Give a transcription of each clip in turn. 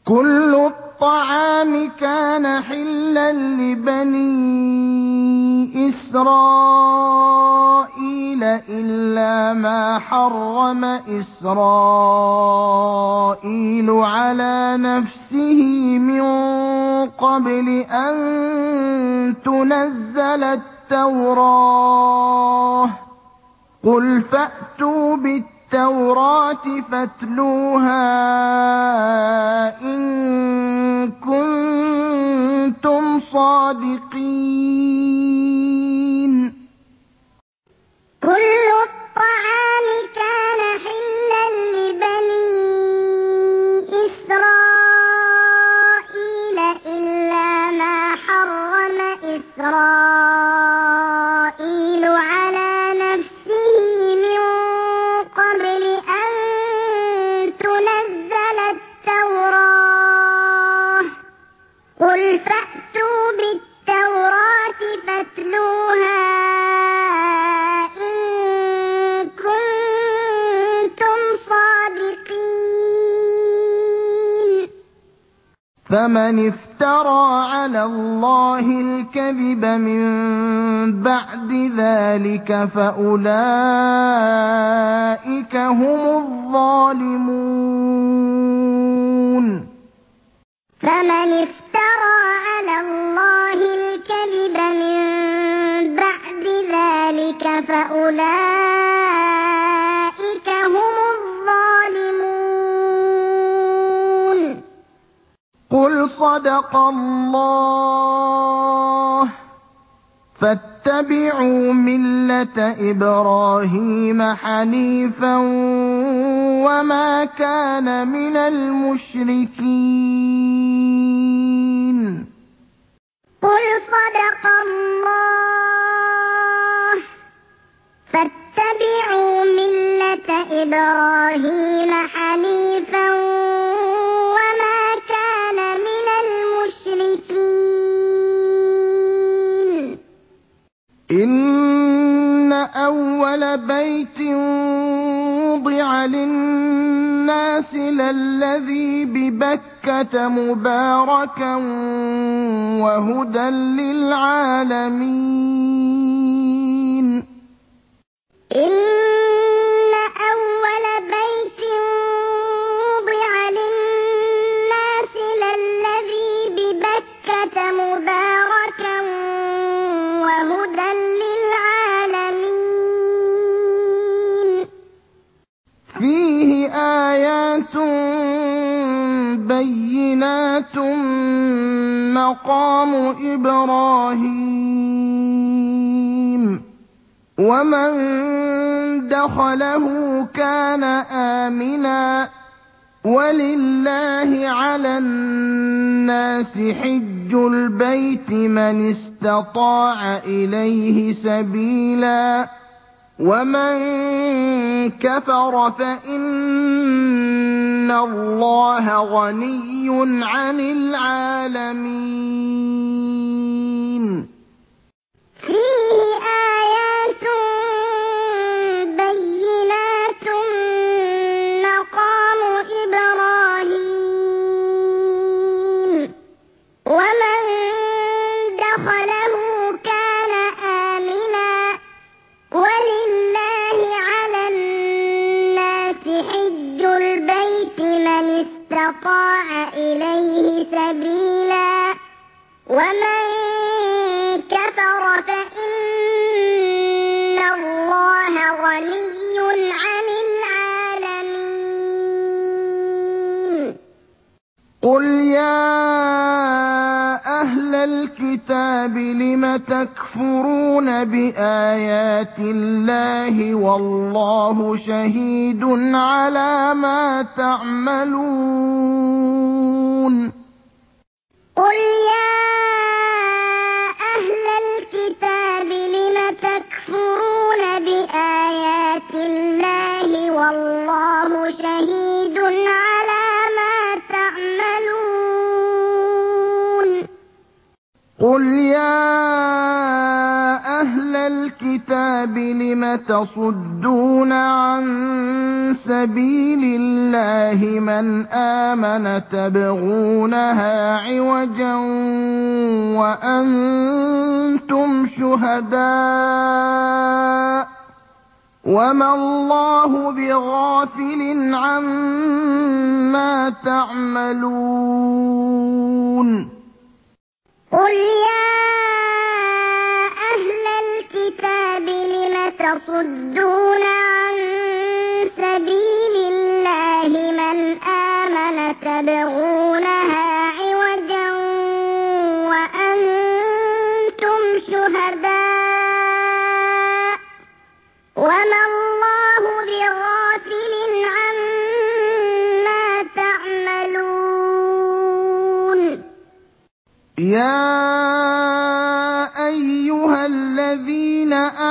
كُلُّ الطَّعَامِ كَانَ حِلًّا لِّبَنِي إِسْرَائِيلَ إِلَّا مَا حَرَّمَ إِسْرَائِيلُ عَلَىٰ نَفْسِهِ مِن قَبْلِ أَن تُنَزَّلَ التَّوْرَاةُ ۗ قُلْ فَأْتُوا بِالتَّوْرَاةِ فَاتْلُوهَا إِن كُنتُمْ صَادِقِينَ كُلُّ الطَّعَامِ كَانَ حِلًّا لِّبَنِي إِسْرَائِيلَ إِلَّا مَا حَرَّمَ إِسْرَائِيلُ عَلَىٰ نَفْسِهِ مِن قَبْلِ أَن تُنَزَّلَ التَّوْرَاةُ ۗ قُلْ فَأْتُوا بِالتَّوْرَاةِ فَاتْلُوهَا إِن كُنتُمْ صَادِقِينَ فَمَنِ افْتَرَىٰ عَلَى اللَّهِ الْكَذِبَ مِن بَعْدِ ذَٰلِكَ فَأُولَٰئِكَ هُمُ الظَّالِمُونَ فَمَنِ افْتَرَىٰ عَلَى اللَّهِ الْكَذِبَ مِن بَعْدِ ذَٰلِكَ فَأُولَٰئِكَ هُمُ الظَّالِمُونَ قُلْ صَدَقَ اللَّهُ ۗ فَاتَّبِعُوا مِلَّةَ إِبْرَاهِيمَ حَنِيفًا وَمَا كَانَ مِنَ الْمُشْرِكِينَ قُلْ صَدَقَ اللَّهُ ۗ فَاتَّبِعُوا مِلَّةَ إِبْرَاهِيمَ حَنِيفًا وَمَا كَانَ مِنَ الْمُشْرِكِينَ إِنَّ أَوَّلَ بَيْتٍ وُضِعَ لِلنَّاسِ لَلَّذِي بِبَكَّةَ مُبَارَكًا وَهُدًى لِّلْعَالَمِينَ إِنَّ أَوَّلَ بَيْتٍ وُضِعَ لِلنَّاسِ لَلَّذِي بِبَكَّةَ مُبَارَكًا وَهُدًى لِّلْعَالَمِينَ فِيهِ آيَاتٌ بَيِّنَاتٌ مَّقَامُ إِبْرَاهِيمَ ۖ وَمَن دَخَلَهُ كَانَ آمِنًا ۗ وَلِلَّهِ عَلَى النَّاسِ حِجُّ الْبَيْتِ مَنِ اسْتَطَاعَ إِلَيْهِ سَبِيلًا ۚ وَمَن كَفَرَ فَإِنَّ اللَّهَ غَنِيٌّ عَنِ الْعَالَمِينَ فِيهِ آيَاتٌ بَيِّنَاتٌ مَّقَامُ إِبْرَاهِيمَ ۖ وَمَن دَخَلَهُ كَانَ آمِنًا ۗ وَلِلَّهِ عَلَى النَّاسِ حِجُّ الْبَيْتِ مَنِ اسْتَطَاعَ إِلَيْهِ سَبِيلًا ۚ وَمَن كَفَرَ فَإِنَّ اللَّهَ غَنِيٌّ عَنِ الْعَالَمِينَ قُلْ يَا أَهْلَ الْكِتَابِ لِمَ تَكْفُرُونَ بِآيَاتِ اللَّهِ وَاللَّهُ شَهِيدٌ عَلَىٰ مَا تَعْمَلُونَ قُلْ يَا أَهْلَ الْكِتَابِ لِمَ تَكْفُرُونَ بِآيَاتِ اللَّهِ وَاللَّهُ شَهِيدٌ عَلَىٰ مَا تَعْمَلُونَ قُلْ يَا أَهْلَ الْكِتَابِ لِمَ تَصُدُّونَ عَن سبيل الله من آمن تبغونها عوجا وأنتم شهداء وما الله بغافل عما تعملون قل يا أهل الكتاب لم تصدون عن سبيل الله من آمن تبغونها عوجا وأنتم شهداء وما الله بغافل عما تعملون يا أيها الذين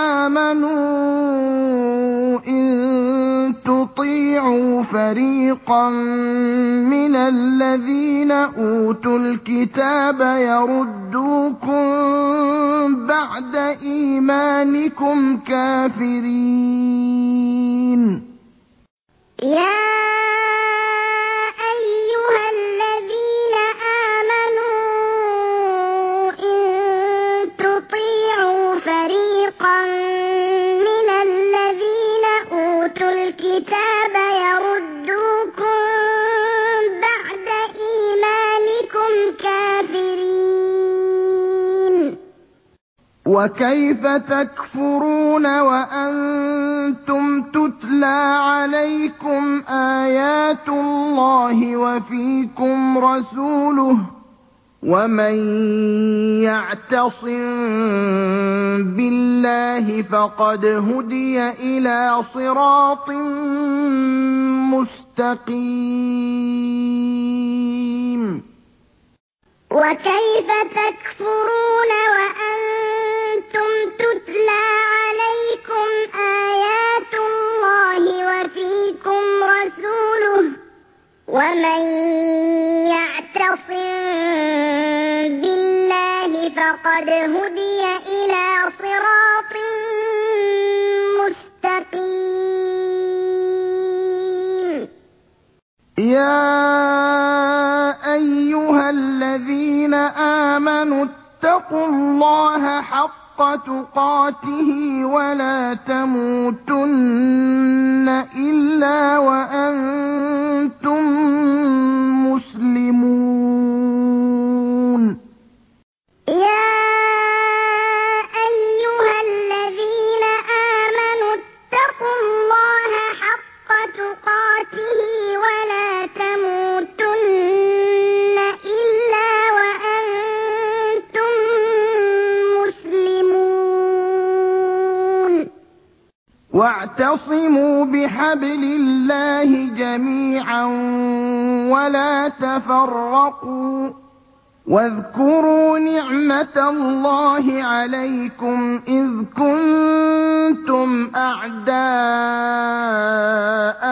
آمنوا إن تطيعوا فريقا من الذين أوتوا الكتاب يردوكم بعد إيمانكم كافرين يا أيها الذين آمنوا إن تطيعوا فريقا من الذين أوتوا الكتاب يردوكم بعد إيمانكم كافرين وكيف تكفرون وأنتم تتلى عليكم آيات الله وفيكم رسوله ومن يعتصم بالله فقد هدي إلى صراط مستقيم وكيف تكفرون وأنتم تتلى عليكم آيات الله وفيكم رسوله ومن يعتصم بالله فقد هدي إلى صراط مستقيم يا أيها الذين آمنوا اتقوا الله حق تقاته ولا تموتن إلا وأنتم مسلمون يا أيها الذين آمنوا اتقوا الله حق تقاته ولا تموتن إلا وأنتم مسلمون واعتصموا بحبل الله جميعا ولا تفرقوا واذكروا نعمة الله عليكم إذ كنتم أعداء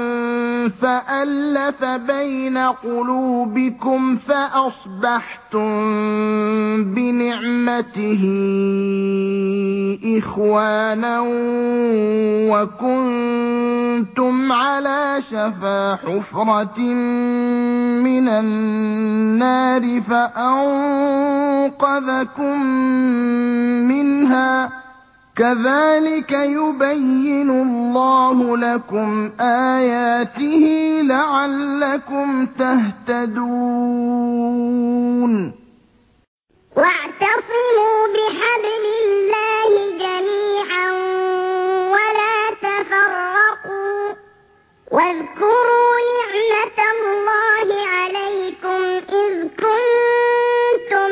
فألف بين قلوبكم فأصبحتم بنعمته إخوانا وكنتم على شفا حفرة من النار فأنقذكم منها كذلك يبين الله لكم آياته لعلكم تهتدون واعتصموا بحبل الله جميعا ولا تفرقوا واذكروا نعمة الله عليكم إذ كنتم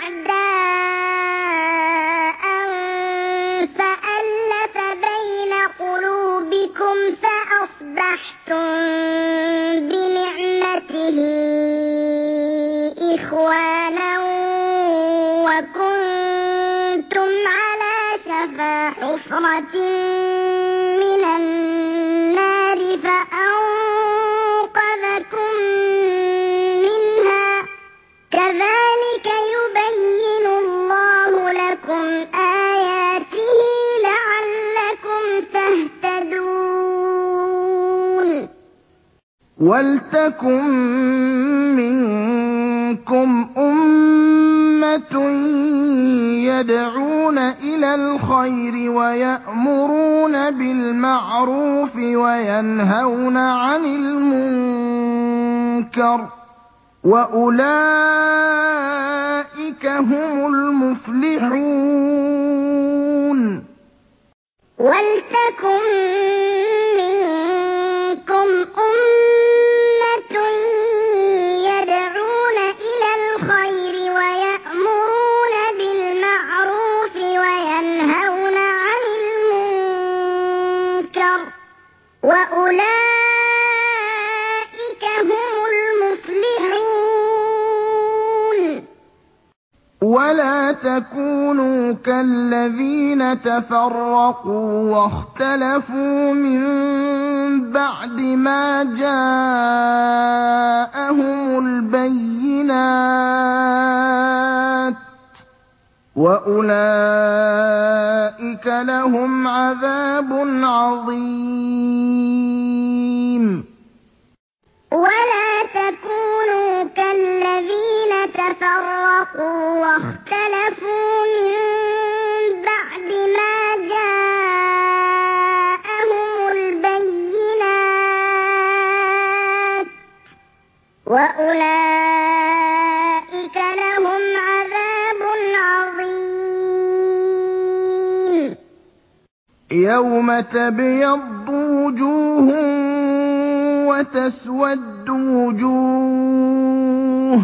أعداء فألف بين قلوبكم فأصبحتم بنعمته إخوانا وكنتم على شفا حفرة من النار فأنقذكم منها كذلك يبين الله لكم آياته لعلكم تهتدون وَلْتَكُن مِّنكُمْ أُمَّةٌ يَدْعُونَ إِلَى الْخَيْرِ وَيَأْمُرُونَ بِالْمَعْرُوفِ وَيَنْهَوْنَ عَنِ الْمُنكَرِ ۚ وَأُولَٰئِكَ هُمُ الْمُفْلِحُونَ. وَلْتَكُن مِّنكُمْ أُمَّةٌ يَدْعُونَ إِلَى الْخَيْرِ وَيَأْمُرُونَ بِالْمَعْرُوفِ وَيَنْهَوْنَ عَنِ الْمُنكَرِ ۚ وَأُولَٰئِكَ هُمُ الْمُفْلِحُونَ. وَلَا تَكُونُوا كَالَّذِينَ تَفَرَّقُوا وَاخْتَلَفُوا مِن بَعْدِ مَا جَاءَهُمُ الْبَيِّنَاتُ ۚ وَأُولَٰئِكَ لَهُمْ عَذَابٌ عَظِيمٌ. وَلَا تَكُونُوا كَالَّذِينَ تَفَرَّقُوا وَاخْتَلَفُوا مِن بَعْدِ مَا جَاءَهُمُ الْبَيِّنَاتُ ۚ وَأُولَٰئِكَ لَهُمْ عَذَابٌ عَظِيمٌ. يَوْمَ تَبْيَضُّ وُجُوهٌ وَتَسْوَدُّ وُجُوهٌ ۚ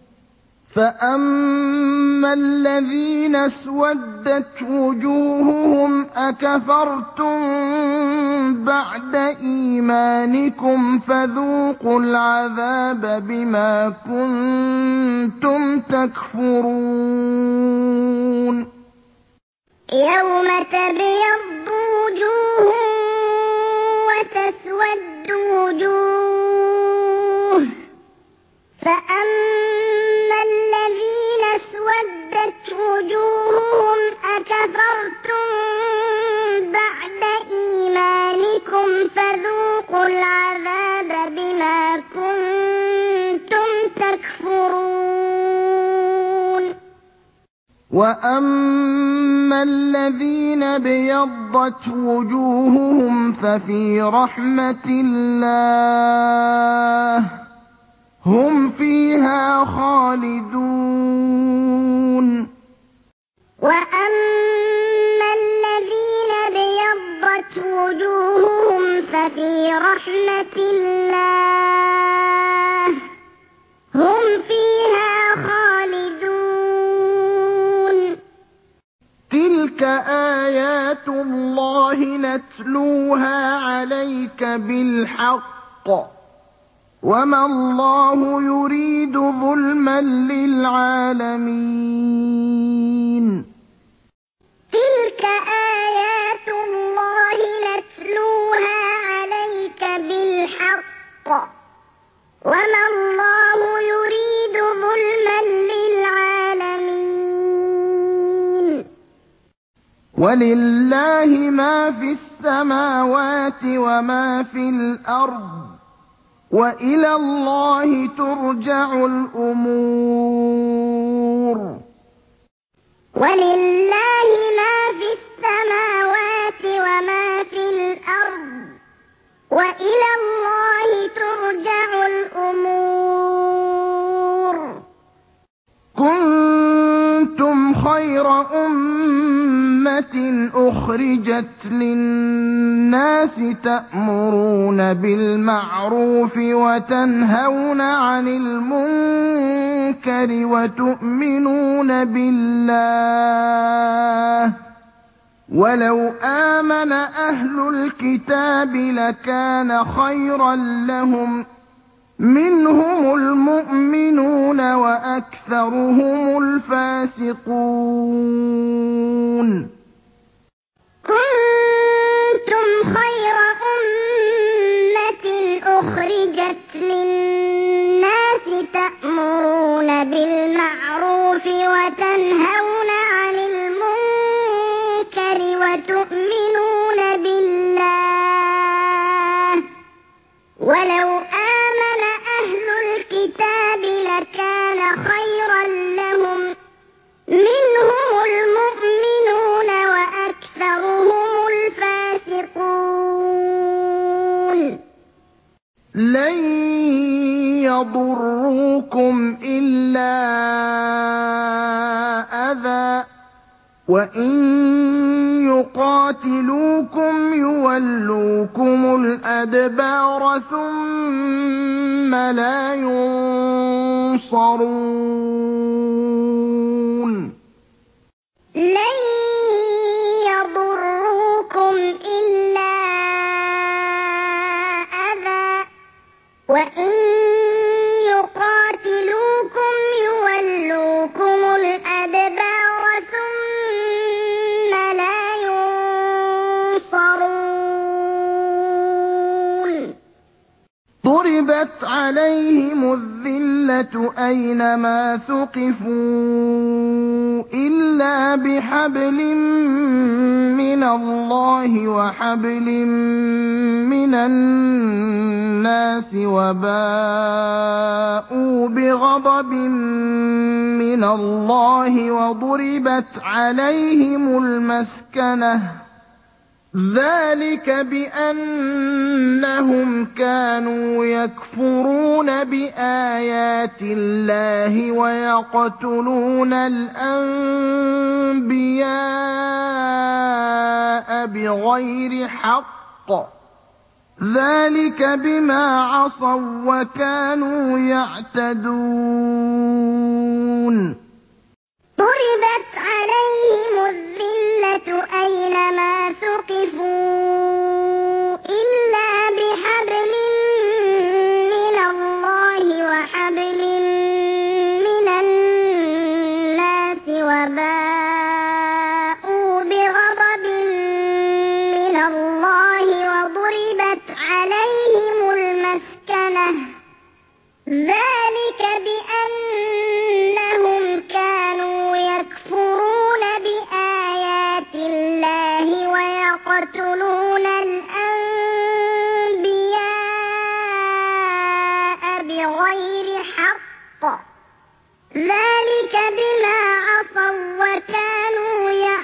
فَأَمَّا الَّذِينَ اسْوَدَّتْ وُجُوهُهُمْ أَكَفَرْتُم بَعْدَ إِيمَانِكُمْ فَذُوقُوا الْعَذَابَ بِمَا كُنتُمْ تَكْفُرُونَ. يَوْمَ تَبْيَضُّ وُجُوهٌ وَتَسْوَدُّ وُجُوهٌ ۚ فَأَمَّا الَّذِينَ اسْوَدَّتْ وُجُوهُهُمْ أَكَفَرْتُم بَعْدَ إِيمَانِكُمْ فَذُوقُوا الْعَذَابَ بِمَا كُنتُمْ تَكْفُرُونَ. وَأَمَّا الَّذِينَ ابْيَضَّتْ وُجُوهُهُمْ فَفِي رَحْمَةِ اللَّهِ هُمْ فِيهَا خَالِدُونَ. وَأَمَّا الَّذِينَ ابْيَضَّتْ وُجُوهُهُمْ فَفِي رَحْمَةِ اللَّهِ هُمْ فِيهَا خَالِدُونَ. تِلْكَ آيَاتُ اللَّهِ نَتْلُوهَا عَلَيْكَ بِالْحَقِّ ۚ وَمَا اللَّهُ يُرِيدُ ظُلْمًا لِّلْعَالَمِينَ. تِلْكَ آيَاتُ اللَّهِ نَتْلُوهَا عَلَيْكَ بِالْحَقِّ ۚ وَمَا اللَّهُ يُرِيدُ ظُلْمًا لِّلْعَالَمِينَ. وَلِلَّهِ مَا فِي السَّمَاوَاتِ وَمَا فِي الْأَرْضِ ۚ وَإِلَى اللَّهِ تُرْجَعُ الْأُمُورُ. وَلِلَّهِ مَا فِي السَّمَاوَاتِ وَمَا فِي الْأَرْضِ ۚ وَإِلَى اللَّهِ تُرْجَعُ الْأُمُورُ. كُنتُمْ خَيْرَ أُمَّةٍ أُخْرِجَتْ لِلنَّاسِ تَأْمُرُونَ بِالْمَعْرُوفِ وَتَنْهَوْنَ عَنِ الْمُنكَرِ وَتُؤْمِنُونَ بِاللَّهِ ۚ وَلَوْ آمَنَ أَهْلُ الْكِتَابِ لَكَانَ خَيْرًا لَّهُم ۚ مِّنْهُمُ الْمُؤْمِنُونَ وَأَكْثَرُهُمُ الْفَاسِقُونَ. كُنتُمْ خَيْرَ أُمَّةٍ أُخْرِجَتْ لِلنَّاسِ تَأْمُرُونَ بِالْمَعْرُوفِ وَتَنْهَوْنَ عَنِ الْمُنكَرِ وَتُؤْمِنُونَ بِاللَّهِ ۚ وَلَوْ آمَنَ الكتاب لكان خيرا لهم منهم المؤمنون وأكثرهم الفاسقون لن يضروكم إلا أذى وإن يقاتلوكم يولوكم الأدبار ثم لا ينصرون لن يضروكم إلا أذى وإن يقاتلوكم يولوكم الأدبار ثم لا ينصرون ضربت عليهم الذلة أينما ثقفوا إلا بحبل من الله وحبل من الناس وباءوا بغضب من الله وضربت عليهم المسكنة ذلك بأنهم كانوا يكفرون بآيات الله ويقتلون الأنبياء بغير حق ذلك بما عصوا وكانوا يعتدون ضربت عليهم الذلة أينما ثقفوا إلا بحبل من الله وحبل من الناس وباءوا بغضب من الله وضربت عليهم المسكنة ذلك بأنهم كانوا يكفرون بآيات الله ويقتلون الأنبياء بغير حق ذلك بما عصوا وكانوا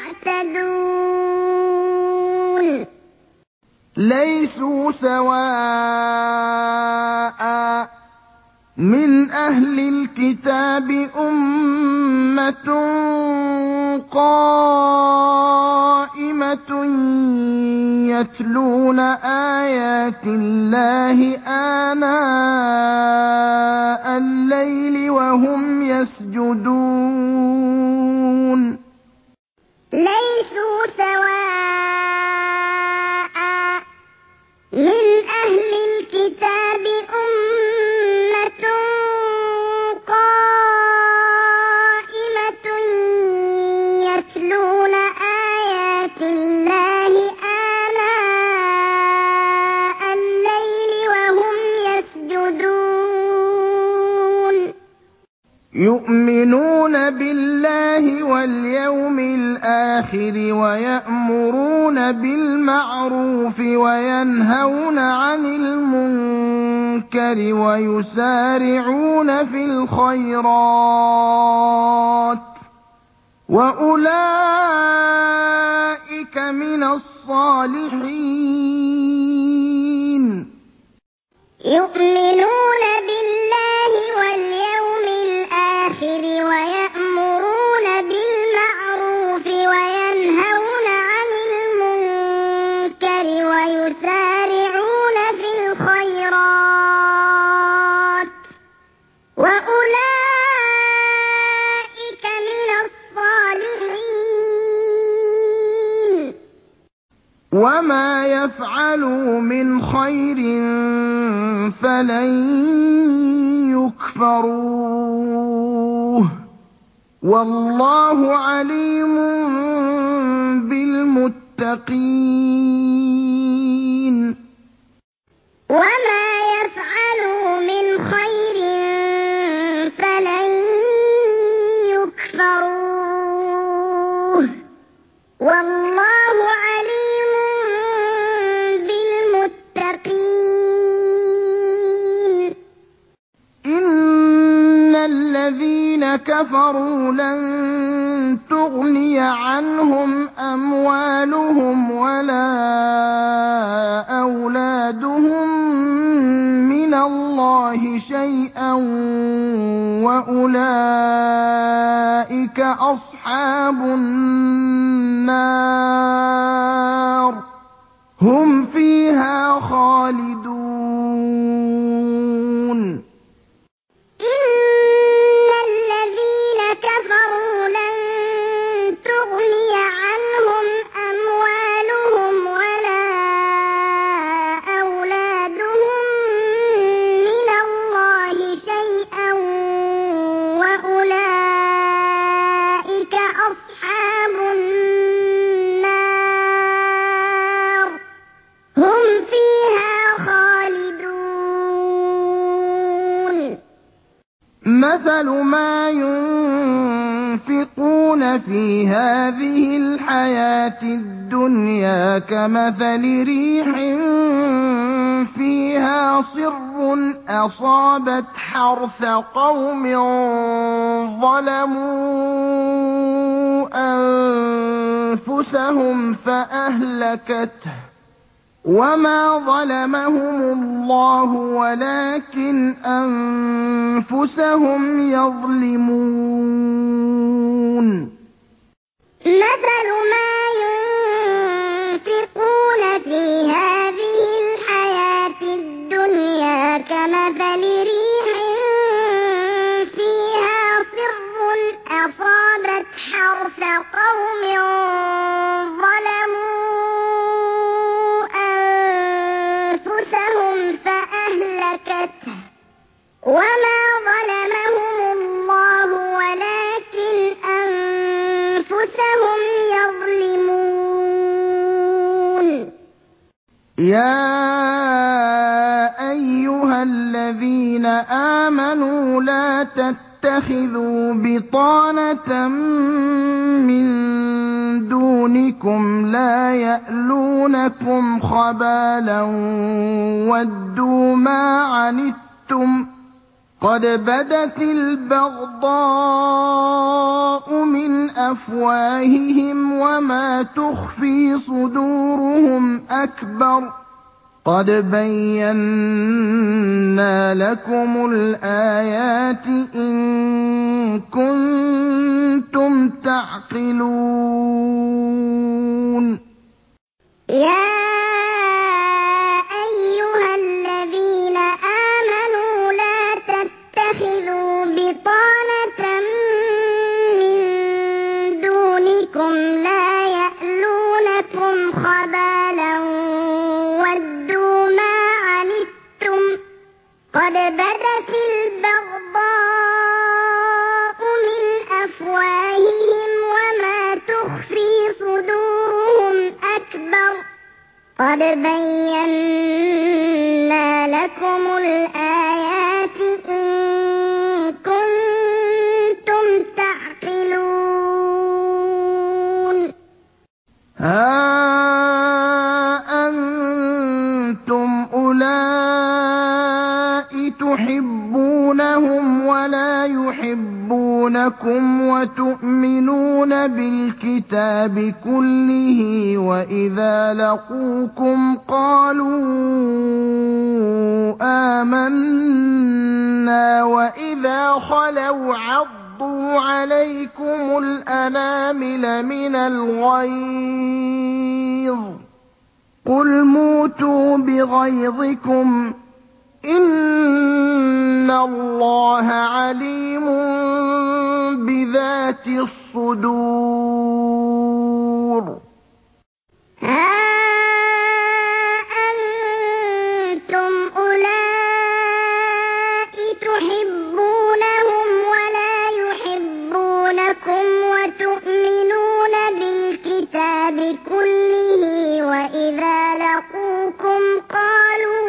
يعتدون ليسوا سواء من أهل الكتاب أمة قائمة يتلون آيات الله آناء الليل وهم يسجدون ليسوا سواء من أهل الكتاب أمة قائمة يتلون آيات الله آناء الليل وهم يسجدون يؤمنون بالله واليوم الآخر ويأمرون بالمعروف وينهون عن المنكر ويسارعون في الخيرات وأولئك من الصالحين يؤمنون بالله واليوم الآخر ويأمرون بالمعروف وينهون عن المنكر ويسارعون في الخيرات وأولئك من الصالحين وما يفعلوا من خير فلن يكفروه والله عليم بالمتقين وما يفعلوا من خير فلن يكفروه والله عليم بالمتقين إن الذين كفروا لن تغني عنهم أموالهم ولا أولادهم من الله شيئا وأولئك أصحاب النار هم فيها خالدون إن الذين كفروا لن تغني عنهم أموالهم ولا أولادهم من الله شيئا وأولئك أصحاب النار هم فيها خالدون مثل ما ينفقون في هذه الحياة الدنيا كمثل ريح فيها صر أصابت حرث قوم ظلموا أنفسهم فأهلكته وما ظلمهم الله ولكن أنفسهم يظلمون مثل ما ينفقون في هذه الحياة الدنيا كمثل ريح فيها صر أصابت حرث قوم ظلموا أنفسهم فأهلكته وما ظلمهم الله ولكن أنفسهم يظلمون يا أيها الذين آمنوا لا تتخذوا بطانة من دونكم لا يألونكم خبالا ودوا ما عنتم قد بدت البغضاء من أفواههم وما تخفي صدورهم أكبر قد بينا لكم الآيات إن كنتم تعقلون يا أيها الذين آمنوا لا تتخذوا بطانة من دونكم لا يألونكم خبالا ودوا ما عنتم قد بدت البغضاء من أفواههم وما تخفي صدورهم أكبر قد بينا لكم الآيات إن كنتم تعقلون ها أنتم أولئك تحبونهم ولا يحبونكم وتؤمنون بالكتاب كله وإذا لقوكم قالوا آمنا وإذا خلوا عضوا عليكم الأنامل من الغيظ قل موتوا بغيظكم إن الله عليم بذات الصدور ها أنتم أولئك تحبونهم ولا يحبونكم وتؤمنون بالكتاب كله وإذا لقوكم قالوا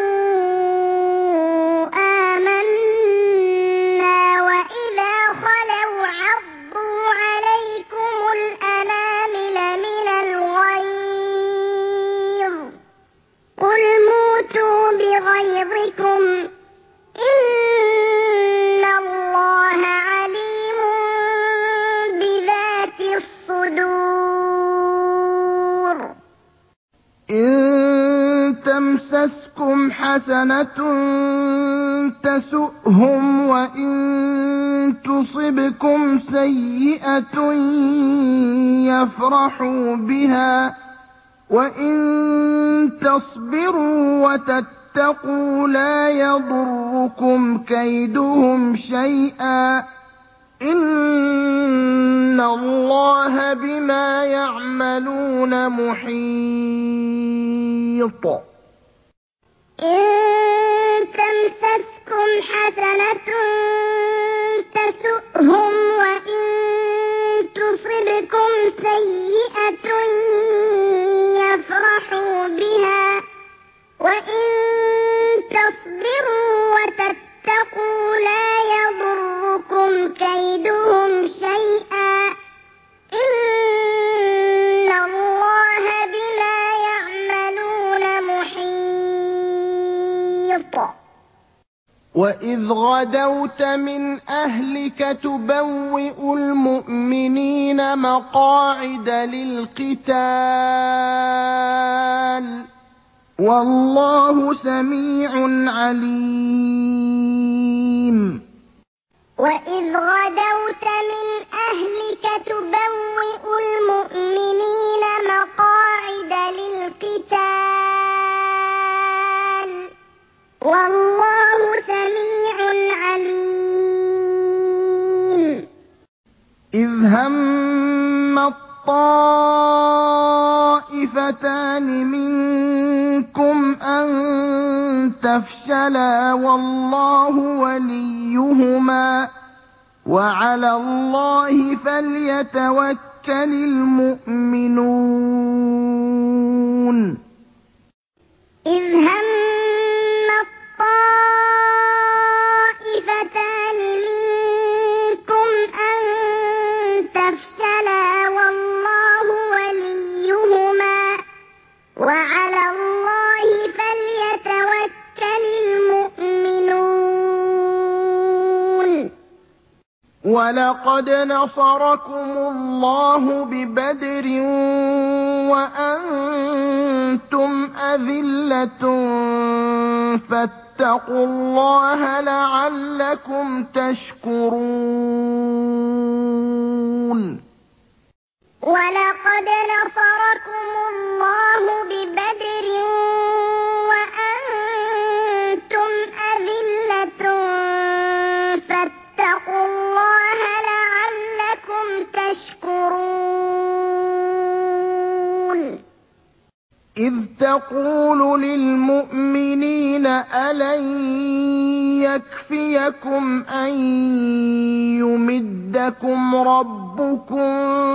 آمنا وإذا خلوا عضوا عليكم الأنامل من الغيظ تمسسكم حسنة تسؤهم وإن تصبكم سيئة يفرحوا بها وإن تصبروا وتتقوا لا يضركم كيدهم شيئا إن الله بما يعملون محيط. إن تمسسكم حسنة تسؤهم وإن تصبكم سيئة يفرحوا بها وإن تصبروا وتتقوا لا يضركم كيدهم شيئا إن الله بما يعملون محيط. وإذ غدوت من أهلك تبوئ المؤمنين مقاعد للقتال والله سميع عليم. وإذ غدوت من أهلك تبوئ المؤمنين مقاعد للقتال والله سميع عليم. إذ هم الطائفتان منكم أن تفشلا والله وليهما وعلى الله فليتوكل المؤمنون. إذ هم الطائفتان منكم أن تفشلا والله وليهما وعلى الله فليتوكل المؤمنون. ولقد نصركم الله ببدر وأنتم أذلة فاتقوا الله لعلكم تشكرون. ولقد نصركم الله ببدر وأنتم أذلة فاتقوا الله لعلكم تشكرون. إذ تقول للمؤمنين ألن يكفيكم أن يمدكم ربكم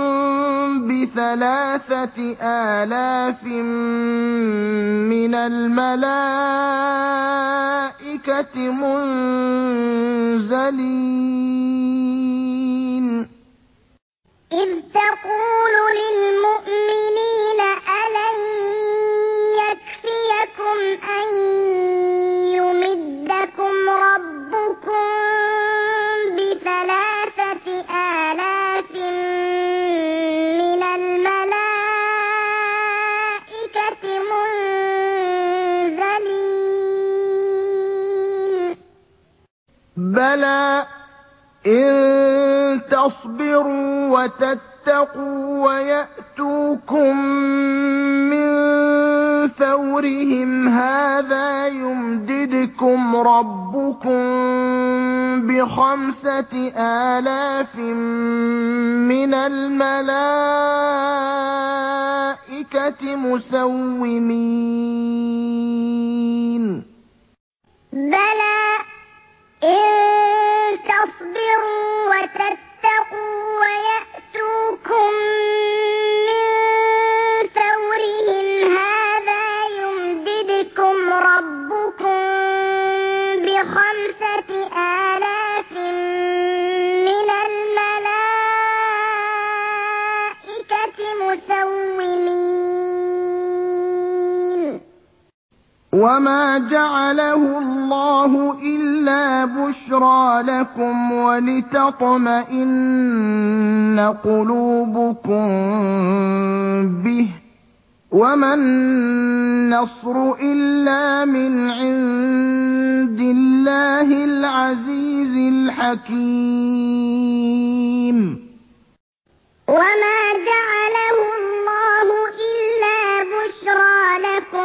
ب3,000 من الملائكة منزلين. إذ تقول للمؤمنين ألن يكفيكم أن يمدكم ربكم ب3,000 من الملائكة منزلين. بلى إن تصبروا وتتقوا ويأتوكم من فورهم هذا يمددكم ربكم ب5,000 من الملائكة مسومين. بلى إن تصبروا وتتقوا ويأتوكم من فورهم هذا يمددكم ربكم ب5,000 من الملائكة مسومين. وما جعله الله إلا بشرى لكم ولتطمئن قلوبكم به وَمَا النَّصْرُ إِلَّا مِنْ عِندِ اللَّهِ الْعَزِيزِ الْحَكِيمِ وَمَا جَعَلَهُ اللَّهُ إِلَّا بُشْرَىٰ لَكُمْ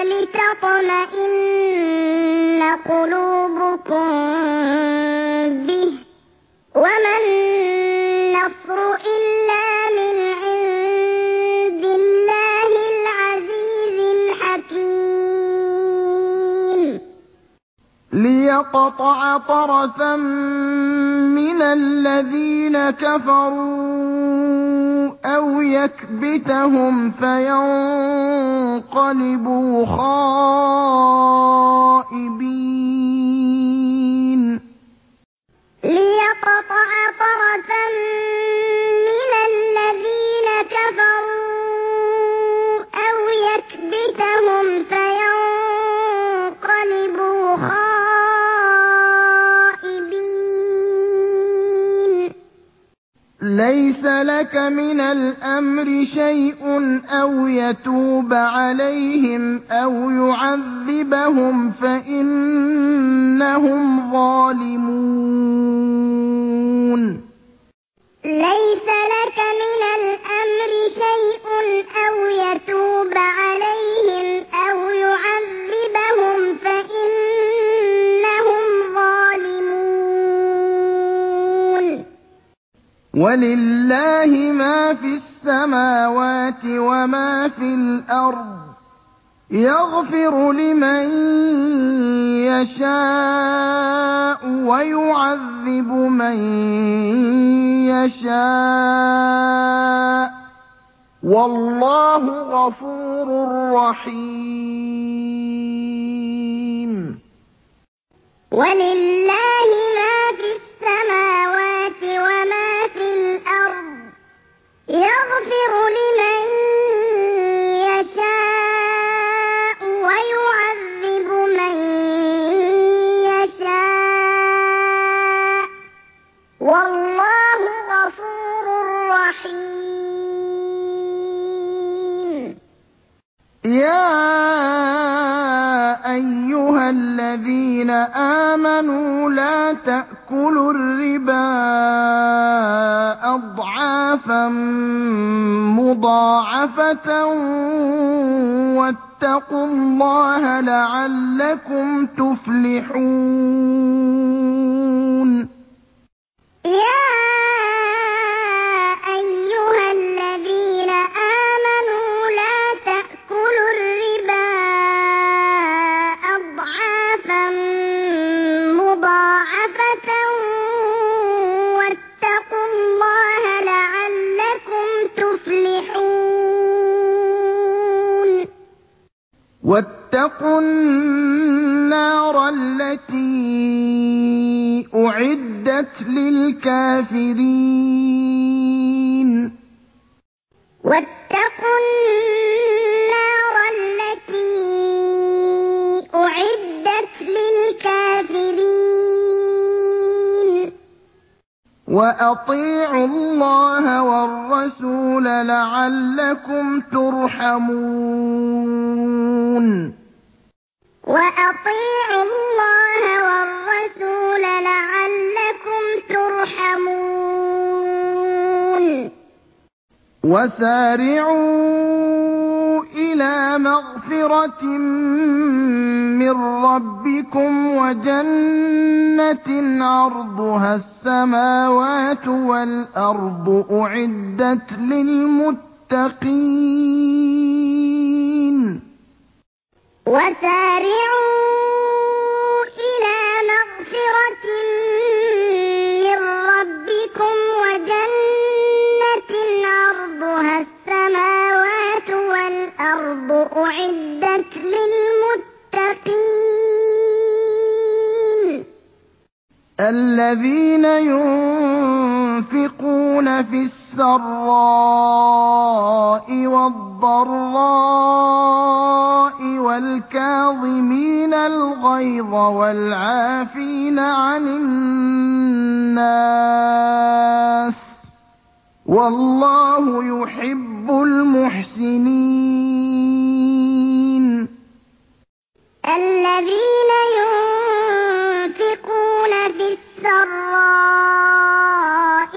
وَلِتَطْمَئِنَّ قُلُوبُكُم بِهِ ۗ وَمَا النَّصْرُ إِلَّا مِنْ عِندِ اللَّهِ الْعَزِيزِ الْحَكِيمِ لِيَقْطَعَ طَرَفًا مِّنَ الَّذِينَ كَفَرُوا أَوْ يَكْبِتَهُمْ فَيَنقَلِبُوا خَائِبِينَ لِيَقْطَعَ طَرَفًا مِّنَ الَّذِينَ كَفَرُوا أَوْ يَكْبِتَهُمْ فَيَنقَلِبُوا خَائِبِينَ لَيْسَ لَكَ مِنَ الْأَمْرِ شَيْءٌ أَوْ يَتُوبَ عَلَيْهِمْ أَوْ يُعَذِّبَهُمْ فَإِنَّهُمْ ظَالِمُونَ لَيْسَ لَكَ مِنَ الْأَمْرِ شَيْءٌ أَوْ يَتُوبَ عَلَيْهِمْ أَوْ يُعَذِّبَهُمْ فَإِنَّهُمْ ظَالِمُونَ وَلِلَّهِ مَا فِي السَّمَاوَاتِ وَمَا فِي الْأَرْضِ ۚ يَغْفِرُ لِمَن يَشَاءُ وَيُعَذِّبُ مَن يَشَاءُ ۚ وَاللَّهُ غَفُورٌ رَّحِيمٌ وَلِلَّهِ مَا فِي السَّمَاوَاتِ وَمَا فِي الْأَرْضِ ۚ يَغْفِرُ لِمَن يَشَاءُ وَيُعَذِّبُ مَن يَشَاءُ ۚ وَاللَّهُ غَفُورٌ رَّحِيمٌ يَا أَيُّهَا الَّذِينَ آمَنُوا لَا تَأْكُلُوا الرِّبَا أَضْعَافًا مُّضَاعَفَةً وَاتَّقُوا اللَّهَ لَعَلَّكُمْ تُفْلِحُونَ يَا أَيُّهَا الَّذِينَ آمَنُوا لَا تَأْكُلُوا الرِّبَا أَضْعَافًا مُّضَاعَفَةً وَاتَّقُوا اللَّهَ لَعَلَّكُمْ تُفْلِحُونَ وَاتَّقُوا النَّارَ الَّتِي أُعِدَّتْ لِلْكَافِرِينَ وَاتَّقُوا النَّارَ الَّتِي أُعِدَّتْ لِلْكَافِرِينَ وَأَطِيعُوا اللَّهَ وَالرَّسُولَ لَعَلَّكُمْ تُرْحَمُونَ وَأَطِيعُوا اللَّهَ وَالرَّسُولَ لَعَلَّكُمْ تُرْحَمُونَ وَسَارِعُوا إِلَىٰ مَغْفِرَةٍ مِّن رَّبِّكُمْ وَجَنَّةٍ عَرْضُهَا السَّمَاوَاتُ وَالْأَرْضُ أُعِدَّتْ لِلْمُتَّقِينَ وَسَارِعُوا إِلَىٰ مَغْفِرَةٍ مِّن رَّبِّكُمْ وَجَنَّةٍ عَرْضُهَا السَّمَاوَاتُ وَالْأَرْضُ أُعِدَّتْ لِلْمُتَّقِينَ الَّذِينَ يُنفِقُونَ فِي السَّرَّاءِ وَالضَّرَّاءِ وَالْكَاظِمِينَ الْغَيْظَ وَالْعَافِينَ عَنِ النَّاسِ وَاللَّهُ يُحِبُّ الْمُحْسِنِينَ. الَّذِينَ يُنفِقُونَ فِي السَّرَّاءِ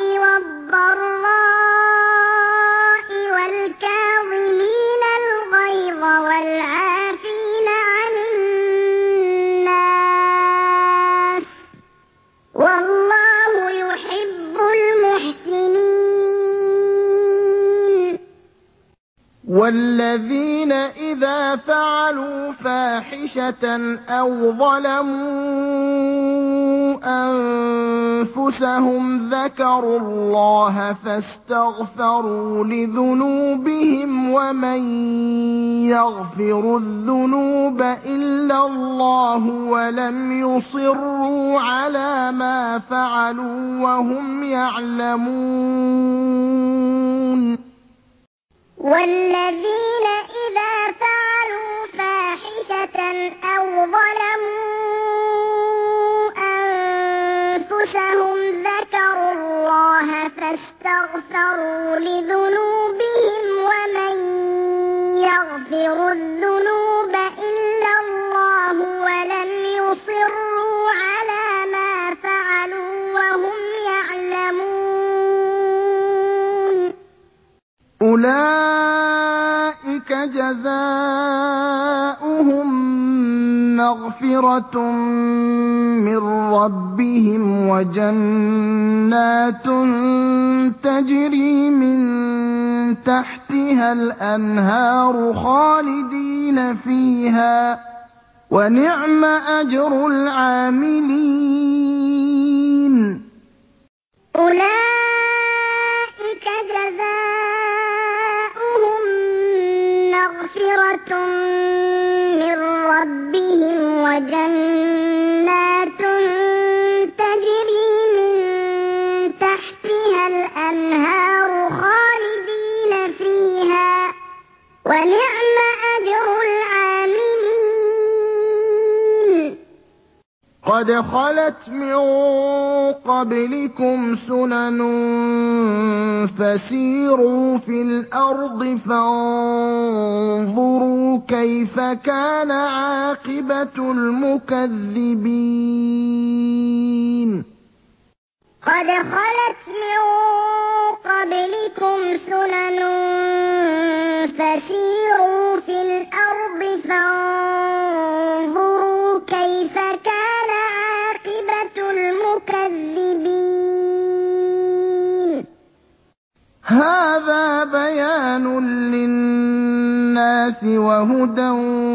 وَالضَّرَّاءِ وَالْكَاظِمِينَ الْغَيْظَ وَالْعَافِينَ عَنِ النَّاسِ ۗ وَاللَّهُ يُحِبُّ الْمُحْسِنِينَ. وَالَّذِينَ إِذَا فَعَلُوا فَاحِشَةً أَوْ ظَلَمُوا أَنفُسَهُمْ ذَكَرُوا اللَّهَ فَاسْتَغْفَرُوا لِذُنُوبِهِمْ وَمَن يَغْفِرُ الذُّنُوبَ إِلَّا اللَّهُ وَلَمْ يُصِرُّوا عَلَىٰ مَا فَعَلُوا وَهُمْ يَعْلَمُونَ. وَالَّذِينَ إِذَا فَعَلُوا فَاحِشَةً أَوْ ظَلَمُوا أَنفُسَهُمْ ذَكَرُوا اللَّهَ فَاسْتَغْفَرُوا لِذُنُوبِهِمْ وَمَن يَغْفِرُ الذُّنُوبَ إِلَّا اللَّهُ وَلَمْ يُصِرُّوا عَلَىٰ مَا فَعَلُوا وَهُمْ يَعْلَمُونَ. أُولَٰئِكَ جَزَاؤُهُم مَّغْفِرَةٌ مِّن رَّبِّهِمْ وَجَنَّاتٌ تَجْرِي مِن تَحْتِهَا الْأَنْهَارُ خَالِدِينَ فِيهَا ۚ وَنِعْمَ أَجْرُ الْعَامِلِينَ. أُولَٰئِكَ جَزَاؤُهُم مَّغْفِرَةٌ مِّن رَّبِّهِمْ وَجَنَّاتٌ تَجْرِي مِن تَحْتِهَا الْأَنْهَارُ خَالِدِينَ فِيهَا ۚ وَنِعْمَ أَجْرُ الْعَامِلِينَ. قَدْ خَلَتْ مِن قَبْلِكُمْ سُنَنٌ فَسِيرُوا فِي الْأَرْضِ فَانظُرُوا كَيْفَ كَانَ عَاقِبَةُ الْمُكَذِّبِينَ. قَدْ خَلَتْ مِن قَبْلِكُمْ سُنَنٌ فَسِيرُوا فِي الْأَرْضِ فَانظُرُوا كَيْفَ كَانَ عَاقِبَةُ الْمُكَذِّبِينَ. هَٰذَا بَيَانٌ لِّلنَّاسِ وَهُدًى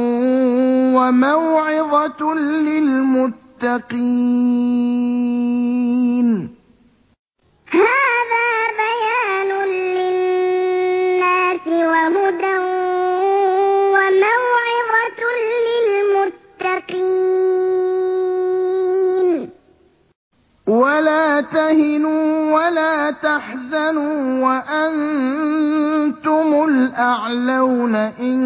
وَمَوْعِظَةٌ لِّلْمُتَّقِينَ. هَٰذَا بَيَانٌ لِّلنَّاسِ وَهُدًى وَمَوْعِظَةٌ لِّلْمُتَّقِينَ. وَلَا تَهِنُوا وَلَا تَحْزَنُوا وَأَنتُمُ الْأَعْلَوْنَ إِن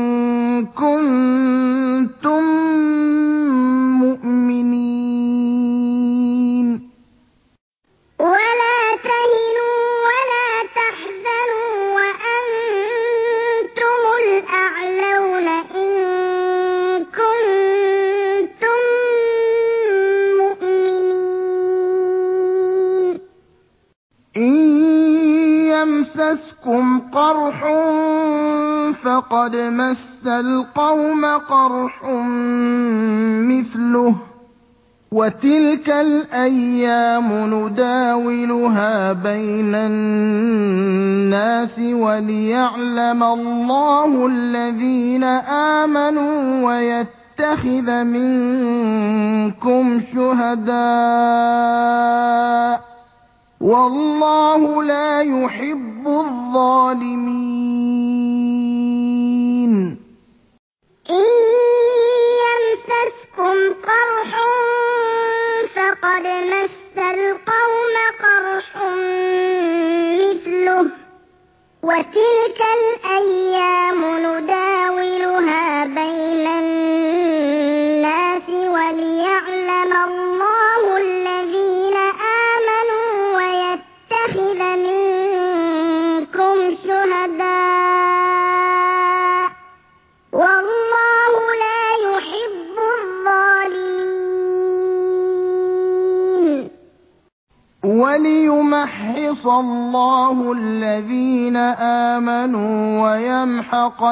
كُنتُم مُّؤْمِنِينَ. وَلَا تَهِنُوا وَلَا تَحْزَنُوا وَأَنتُمُ الْأَعْلَوْنَ إِن كُنتُم مُّؤْمِنِينَ. إِن يَمْسَسْكُمْ قَرْحٌ فَقَدْ مَسَّ الْقَوْمَ قَرْحٌ مِّثْلُهُ ۚ وَتِلْكَ الْأَيَّامُ نُدَاوِلُهَا بَيْنَ النَّاسِ وَلِيَعْلَمَ اللَّهُ الَّذِينَ آمَنُوا وَيَتَّخِذَ مِنكُمْ شُهَدَاءَ ۗ وَاللَّهُ لَا يُحِبُّ الظَّالِمِينَ. إِن يَمْسَسْكُمْ قَرْحٌ فَقَدْ مَسَّ الْقَوْمَ قَرْحٌ مِّثْلُهُ ۚ وَتِلْكَ الْأَيَّامُ نُدَاوِلُهَا بَيْنَ النَّاسِ وَلِيَعْلَمَ اللَّهُ الَّذِينَ آمَنُوا وَيَتَّخِذَ مِنكُمْ وَلِيُمَحِّصَ اللَّهُ الَّذِينَ آمَنُوا وَيَمْحَقَ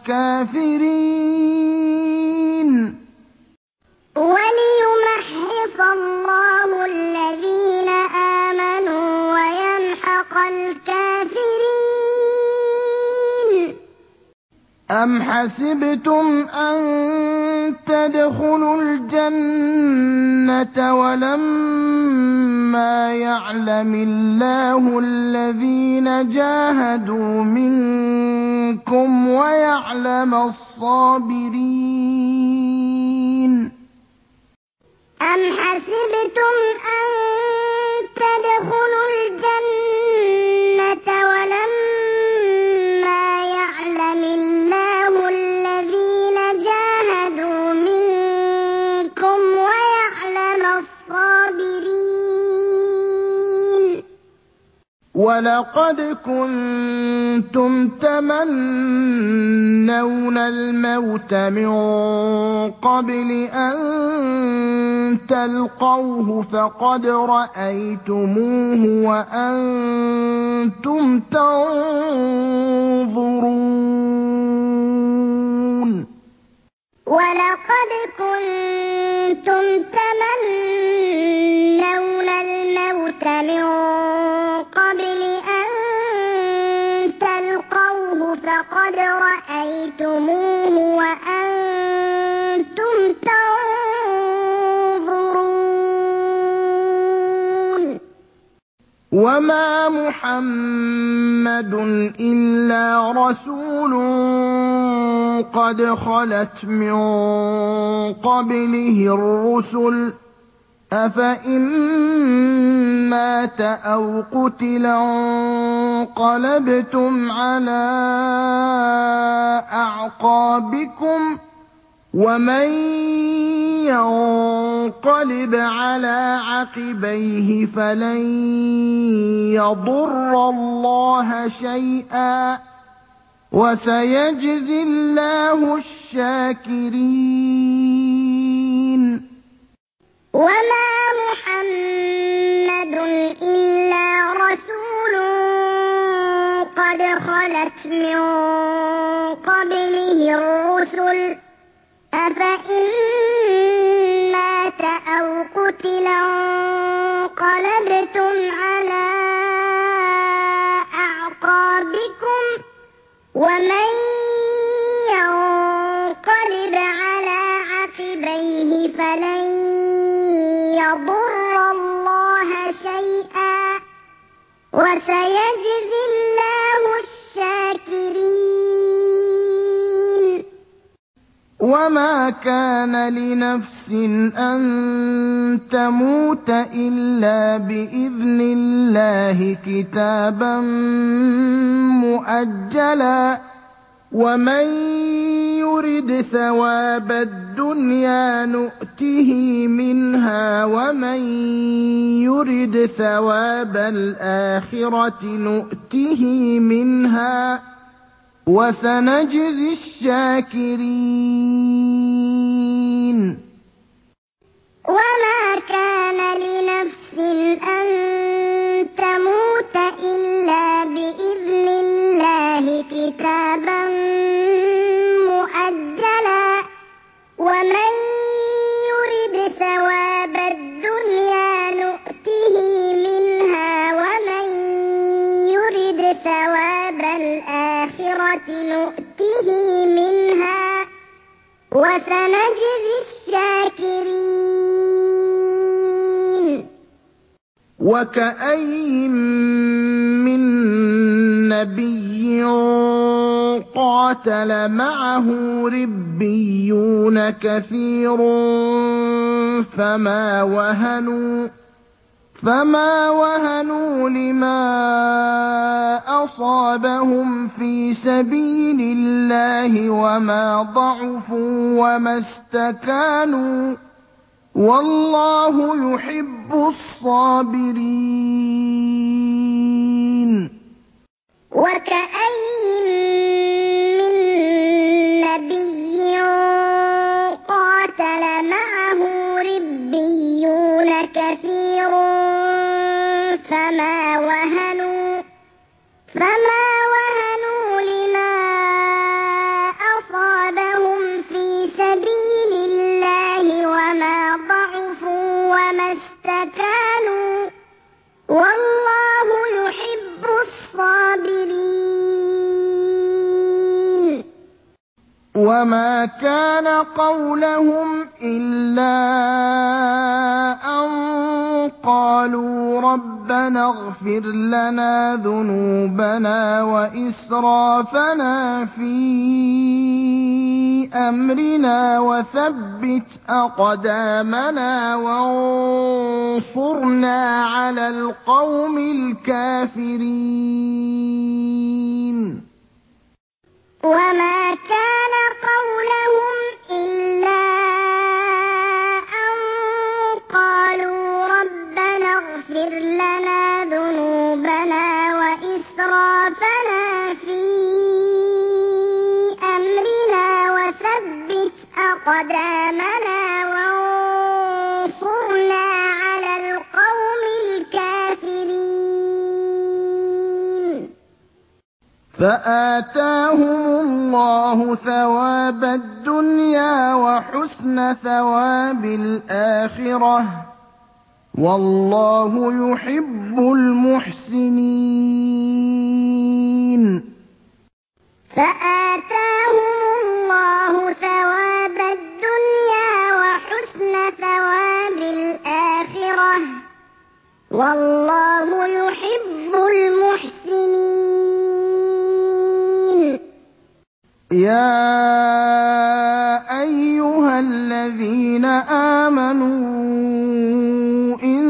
الْكَافِرِينَ وَلِيُمَحِّصَ اللَّهُ الَّذِينَ آمَنُوا وَيَمْحَقَ الْكَافِرِينَ أَمْ حَسِبْتُمْ أَن تَدْخُلُوا الْجَنَّةَ وَلَمَّا يَعْلَمِ اللَّهُ الَّذِينَ جَاهَدُوا مِنكُمْ وَيَعْلَمَ الصَّابِرِينَ أَمْ حَسِبْتُمْ أَن تَدْخُلُوا الْجَنَّةَ وَلَمَّا يَعْلَمِ اللَّهُ الَّذِينَ جَاهَدُوا مِنكُمْ وَيَعْلَمَ الصَّابِرِينَ وَلَقَدْ كُنتُمْ تَمَنَّوْنَ الْمَوْتَ مِن قَبْلِ أَن تَلْقَوْهُ فَقَدْ رَأَيْتُمُوهُ وَأَنتُمْ تَنظُرُونَ وَلَقَدْ كُنتُمْ تَمَنَّوْنَ الْمَوْتَ مِن قَبْلِ أَن تَلْقَوْهُ فَقَدْ رَأَيْتُمُوهُ وَأَنتُمْ تَنظُرُونَ وَمَا مُحَمَّدٌ إِلَّا رَسُولٌ قَدْ خَلَتْ مِن قَبْلِهِ الرُّسُلُ ۚ أَفَإِن مَّاتَ أَوْ قُتِلَ انقَلَبْتُمْ عَلَىٰ أَعْقَابِكُمْ ۚ وَمَن يَنقَلِبْ عَلَىٰ عَقِبَيْهِ فَلَن يَضُرَّ اللَّهَ شَيْئًا ۗ وَسَيَجْزِي اللَّهُ الشَّاكِرِينَ وَمَا مُحَمَّدٌ إِلَّا رَسُولٌ قَدْ خَلَتْ مِن قَبْلِهِ الرُّسُلُ ۚ أَفَإِن مَّاتَ أَوْ قُتِلَ انقَلَبْتُمْ عَلَىٰ أَعْقَابِكُمْ ۚ وَمَن يَنقَلِبْ عَلَىٰ عَقِبَيْهِ فَلَن يَضُرَّ اللَّهَ شَيْئًا ۗ وَسَيَجْزِي اللَّهُ الشَّاكِرِينَ وَمَا كَانَ لِنَفْسٍ أَن تَمُوتَ إِلَّا بِإِذْنِ اللَّهِ كِتَابًا مُّؤَجَّلًا ۗ وَمَن يُرِدْ ثَوَابَ الدُّنْيَا نُؤْتِهِ مِنْهَا وَمَن يُرِدْ ثَوَابَ الْآخِرَةِ نُؤْتِهِ مِنْهَا ۚ وَسَنَجْزِي الشَّاكِرِينَ وَمَا كَانَ لِنَفْسٍ أَن تَمُوتَ إِلَّا بِإِذْنِ اللَّهِ كِتَابًا مُّؤَجَّلًا ۗ وَمَن يُرِدْ ثَوَابَ الدُّنْيَا نُؤْتِهِ مِنْهَا وَمَن يُرِدْ ثَوَابَ الْآخِرَةِ نُؤْتِهِ مِنْهَا ۚ وَسَنَجْزِي الشَّاكِرِينَ وَكَأَيِّن مِّن نَّبِيٍّ قَاتَلَ مَعَهُ رِبِّيُّونَ كَثِيرٌ فَمَا وَهَنُوا لِمَا أَصَابَهُمْ فِي سَبِيلِ اللَّهِ وَمَا ضَعُفُوا وَمَا اسْتَكَانُوا ۗ وَاللَّهُ يُحِبُّ الصَّابِرِينَ وَكَأَيِّن مِّن نَّبِيٍّ قَاتَلَ مَعَهُ رِبِّيُّونَ كَثِيرٌ فما وهنوا لما أصابهم في سبيل الله وما ضعفوا وما استكانوا والله يحب الصابرين. وما كان قولهم إلا أن قالوا ربنا اغفر لنا ذنوبنا وإسرافنا في أمرنا وثبت أقدامنا وانصرنا على القوم الكافرين. وما كان قولهم إلا أن قالوا ربنا اغفر لنا ذنوبنا وإسرافنا في أمرنا وثبت أقدامنا وانصرنا على القوم الكافرين. فآتاهم الله ثواب الدنيا وحسن ثواب الآخرة والله يحب المحسنين. فآتاهم الله ثواب الدنيا وحسن ثواب الآخرة والله يحب المحسنين. يا أيها الذين آمنوا إن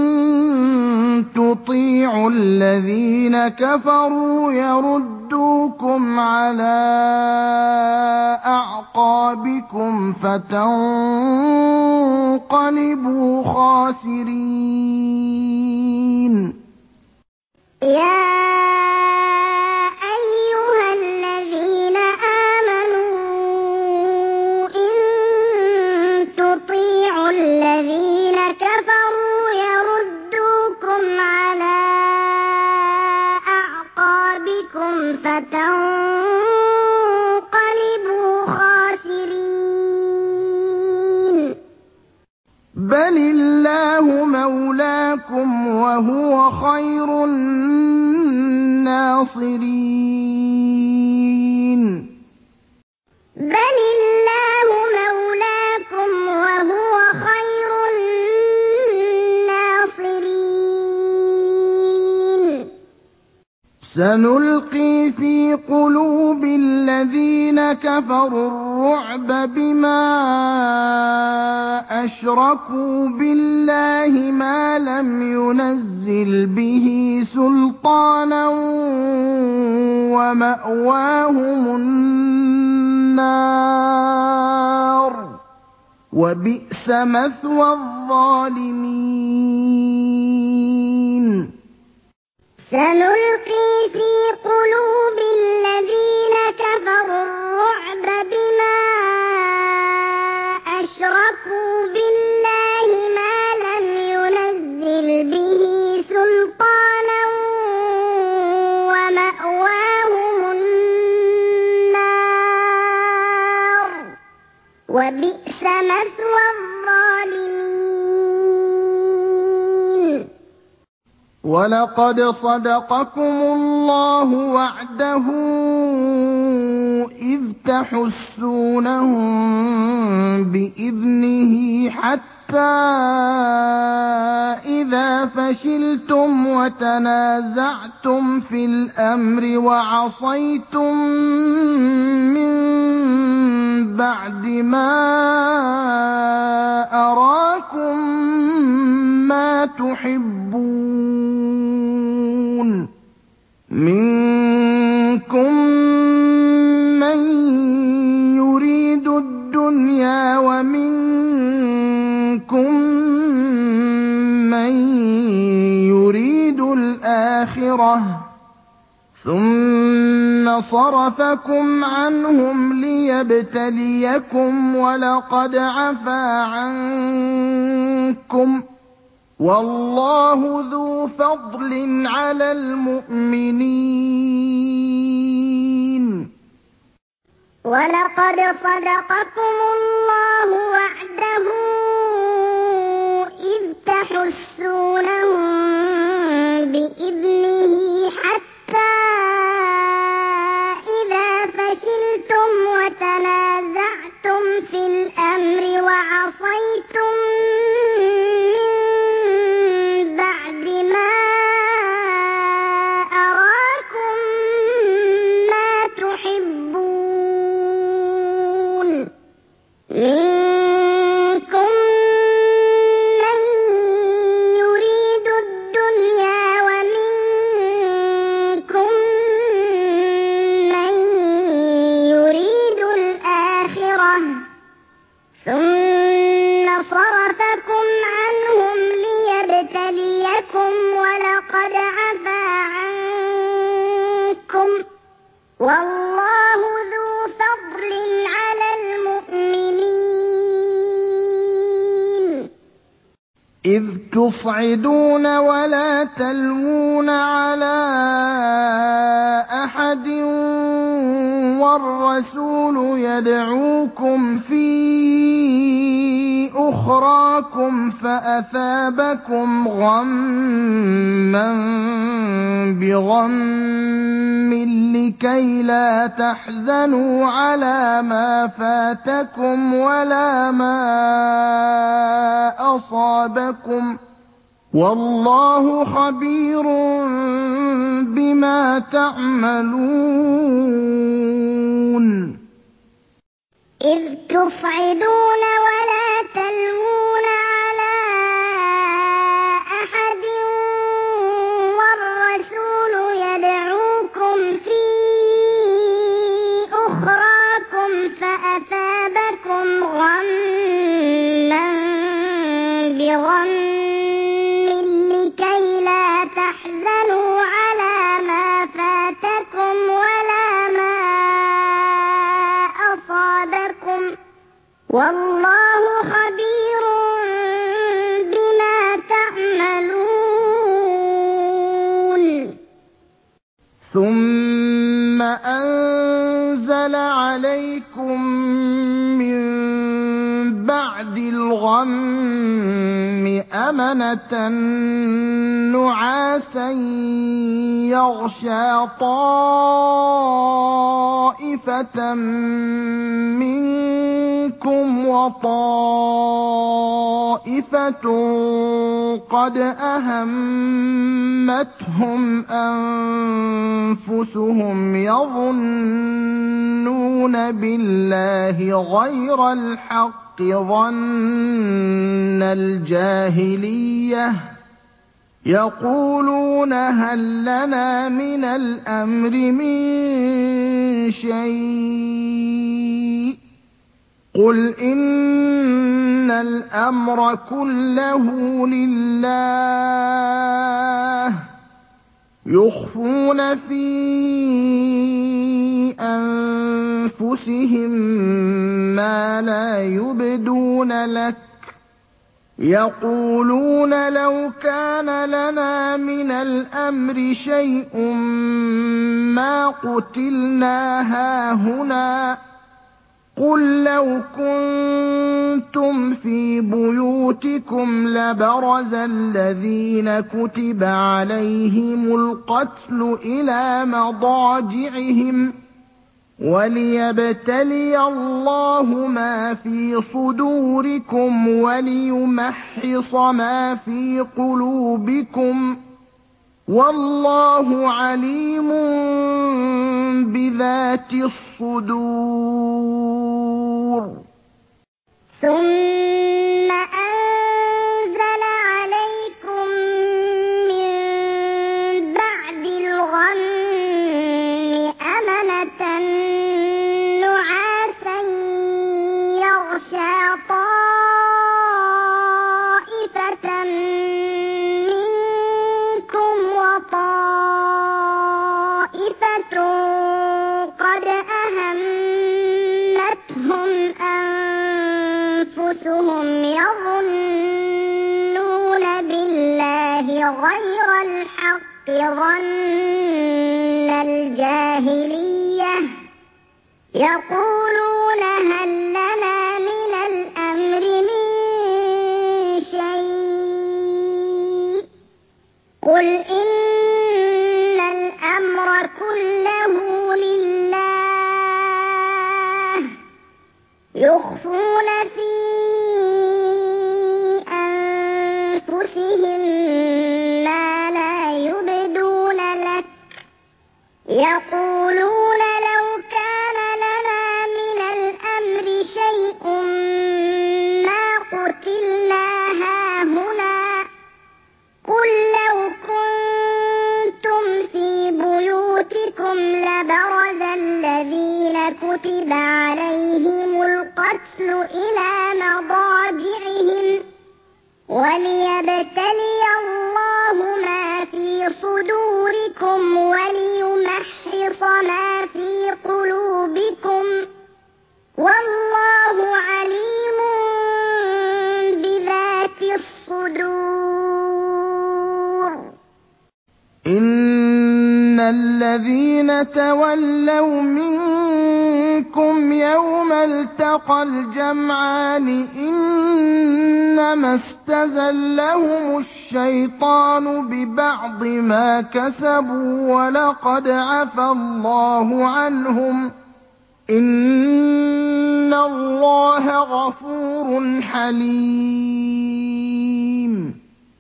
تطيعوا الذين كفروا يردوكم على أعقابكم فتنقلبوا خاسرين. يا أيها الذين آمنوا إن تطيعوا الذين كفروا يردوكم على أعقابكم فتنقلبوا خاسرين. بل الله مولاكم وهو خير الناصرين. بل الله مولاكم وهو خير الناصرين. سنلقي في قلوب الذين كفروا الرعب بما أشركوا بالله ما لم ينزل به سلطانا ومأواهم النار وبئس مثوى الظالمين. سنلقي في قلوب الذين كفروا الرعب بما أشركوا بالله ما لم ينزل به سلطانا ومأواهم النار وبئس مثوى الظالمين. ولقد صدقكم الله وعده إذ تحسونهم بإذنه حتى إذا فشلتم وتنازعتم في الأمر وعصيتم من بعد ما أراكم ما تحبون منكم من يريد الدنيا ومنكم من يريد الآخرة ثم صرفكم عنهم ليبتليكم ولقد عفا عنكم وَاللَّهُ ذُو فَضْلٍ عَلَى الْمُؤْمِنِينَ. وَلَقَدْ صَدَقَكُمُ اللَّهُ وَعْدَهُ إِذْ تَحُسُّونَهُم بِإِذْنِهِ حَتَّىٰ إِذَا فَشِلْتُمْ وَتَنَازَعْتُمْ فِي الْأَمْرِ وَعَصَيْتُم مِّن بَعْدِ مَا أَرَاكُم مَّا تُحِبُّونَ مِنكُم مَّن يُرِيدُ الدُّنْيَا وَمِنكُم مَّن يُرِيدُ الْآخِرَةَ ثُمَّ صَرَفَكُمْ عَنْهُمْ لِيَبْتَلِيَكُمْ وَلَقَدْ عَفَا عَنكُمْ ۗ وَاللَّهُ ذُو فَضْلٍ عَلَى الْمُؤْمِنِينَ. إِذْ تُصْعِدُونَ وَلَا تَلْوُونَ عَلَىٰ أَحَدٍ وَالرَّسُولُ يَدْعُوكُمْ فِي أُخْرَاكُمْ فَأَثَابَكُمْ غَمًّا بِغَمٍّ لِّكَيْلَا تَحْزَنُوا عَلَىٰ مَا فَاتَكُمْ وَلَا مَا أَصَابَكُمْ ۗ وَاللَّهُ خَبِيرٌ بِمَا تَعْمَلُونَ. إِذْ تُصْعِدُونَ وَلَا تَلْوُونَ عَلَىٰ أَحَدٍ وَالرَّسُولُ يَدْعُوكُمْ فِي أُخْرَاكُمْ فَأَثَابَكُمْ غَمًّا بِغَمٍّ لِّكَيْلَا تَحْزَنُوا عَلَىٰ مَا فَاتَكُمْ وَلَا مَا أَصَابَكُمْ ۗ وَاللَّهُ خَبِيرٌ بِمَا تَعْمَلُونَ. ثُمَّ أَنزَلَ عَلَيْكُم مِّن بَعْدِ الْغَمِّ أَمَنَةً نُّعَاسًا يَغْشَىٰ طَائِفَةً مِّنكُمْ وَطَائِفَةٌ قَدْ أَهَمَّتْهُمْ أَنفُسُهُمْ يَظُنُّونَ بِاللَّهِ غَيْرَ الْحَقِّ ظَنَّ الْجَاهِلِيَّةِ يَقُولُونَ هَل لَّنَا مِنَ الْأَمْرِ مِن شَيْءٍ ۗ قُلْ إِنَّ الْأَمْرَ كُلَّهُ لِلَّهِ ۗ يُخْفُونَ فِي أَنفُسِهِم مَّا لَا يُبْدُونَ لَكَ ۖ يَقُولُونَ لَوْ كَانَ لَنَا مِنَ الْأَمْرِ شَيْءٌ مَّا قُتِلْنَا هَاهُنَا ۗ قُل لَّوْ كُنتُمْ فِي بُيُوتِكُمْ لَبَرَزَ الَّذِينَ كُتِبَ عَلَيْهِمُ الْقَتْلُ إِلَىٰ مَضَاجِعِهِمْ ۖ وَلِيَبْتَلِيَ اللَّهُ مَا فِي صُدُورِكُمْ وَلِيُمَحِّصَ مَا فِي قُلُوبِكُمْ ۗ وَاللَّهُ عَلِيمٌ بِذَاتِ الصُّدُورِ. ثُمَّ أَنزَلَ عَلَيْكُم مِّن بَعْدِ الْغَمِّ أَمَنَةً نُّعَاسًا يَغْشَىٰ طَائِفَةً مِّنكُمْ وَطَائِفَةٌ قَدْ أَهَمَّتْهُمْ أَنفُسُهُمْ يَظُنُّونَ ظن الجاهلية يقولون هل لنا من الأمر من شيء قل إن الأمر كله لله يخفون في أنفسهم ما لا يبدون لك يقولون لو كان لنا من الأمر شيء ما قتلنا هاهنا قل لو كنتم في بيوتكم لبرز الذين كتب عليهم القتل إلى مضاجعهم وليبتلي الله ما في صدوركم وليمحص ما في قلوبكم والله عليم بذات الصدور. إن الذين تولوا منكم يوم التقى الجمعان إنما استزلهم الشيطان ببعض ما كسبوا ولقد عفى الله عنهم إن الله غفور حليم.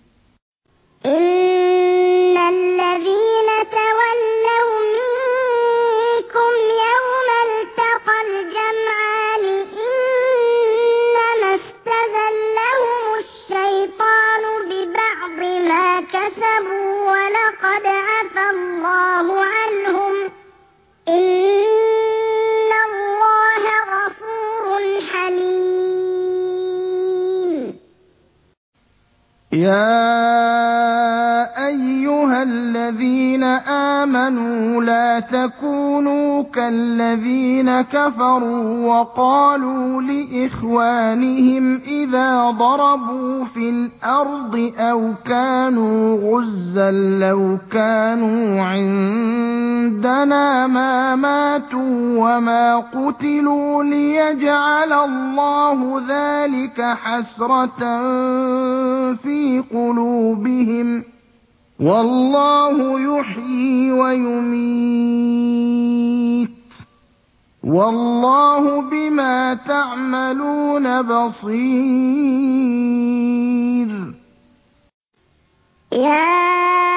إن الذين تولوا منكم يوم التقى الجمعان إنما استزلهم الشيطان ببعض ما كسبوا ولقد عفى الله عنهم إن الله غفور حليم. يا أيها الذين آمنوا لا تكونوا كالذين كفروا وقالوا لإخوانهم إذا ضربوا في الأرض أو كانوا غزا لو كانوا عندنا ما ماتوا وما قتلوا ليجعل الله ذلك حسرة في قلوبهم والله يحيي ويميت والله بما تعملون بصير. يا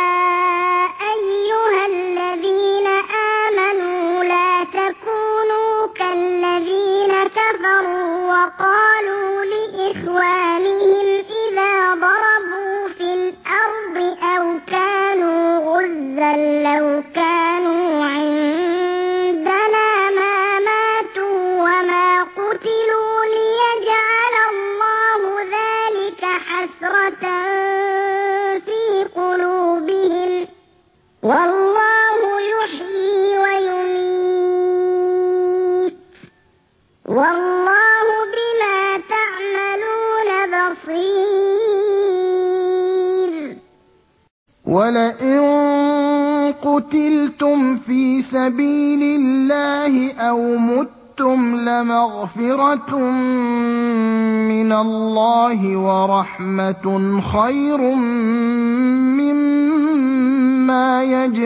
أيها الذين آمنوا لا تكونوا كالذين كفروا وقالوا لإخوانهم إذا ضربوا في الأرض أو كانوا غزا لو كانوا عندنا ما ماتوا وما قتلوا ليجعل الله ذلك حسرة في قلوبهم والله يحيي ويميت والله بما تعملون بصير. ولئن قتلتم في سبيل الله أو متم لمغفرة من الله ورحمة خير مما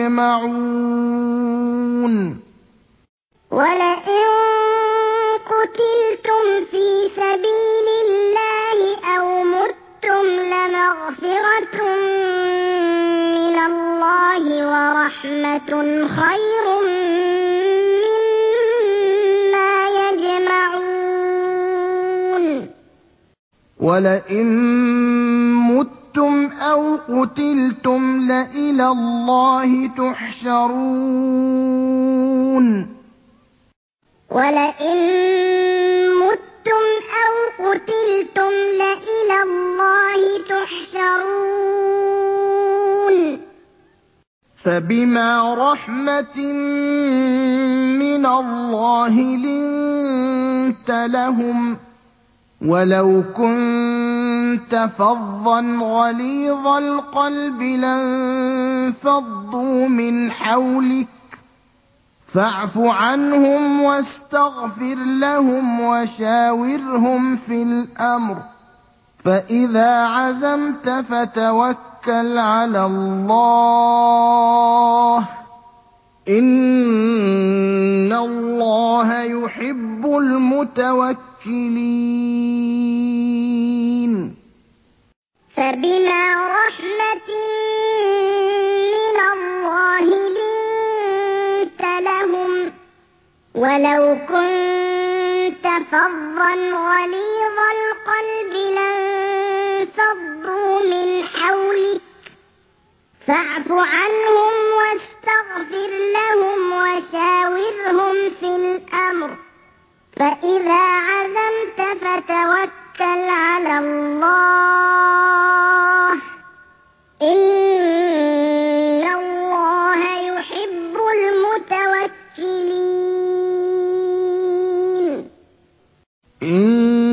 يجمعون. ولئن قتلتم في سبيل الله أو متم لمغفرة من الله ورحمة خير مما يجمعون. ولئن متم أو قتلتم لإلى الله تحشرون. ولئن متم أو قتلتم لإلى الله تحشرون. فبما رحمة من الله لنت لهم ولو كنت كنت فظا غليظ القلب لانفضوا من حولك فاعف عنهم واستغفر لهم وشاورهم في الأمر فإذا عزمت فتوكل على الله إن الله يحب المتوكلين فبما رحمة من الله لنت لهم ولو كنت فظا غليظ القلب لانفضوا من حولك فاعف عنهم واستغفر لهم وشاورهم في الأمر فإذا عزمت فتوكل على الله إن الله يحب المتوكلين إن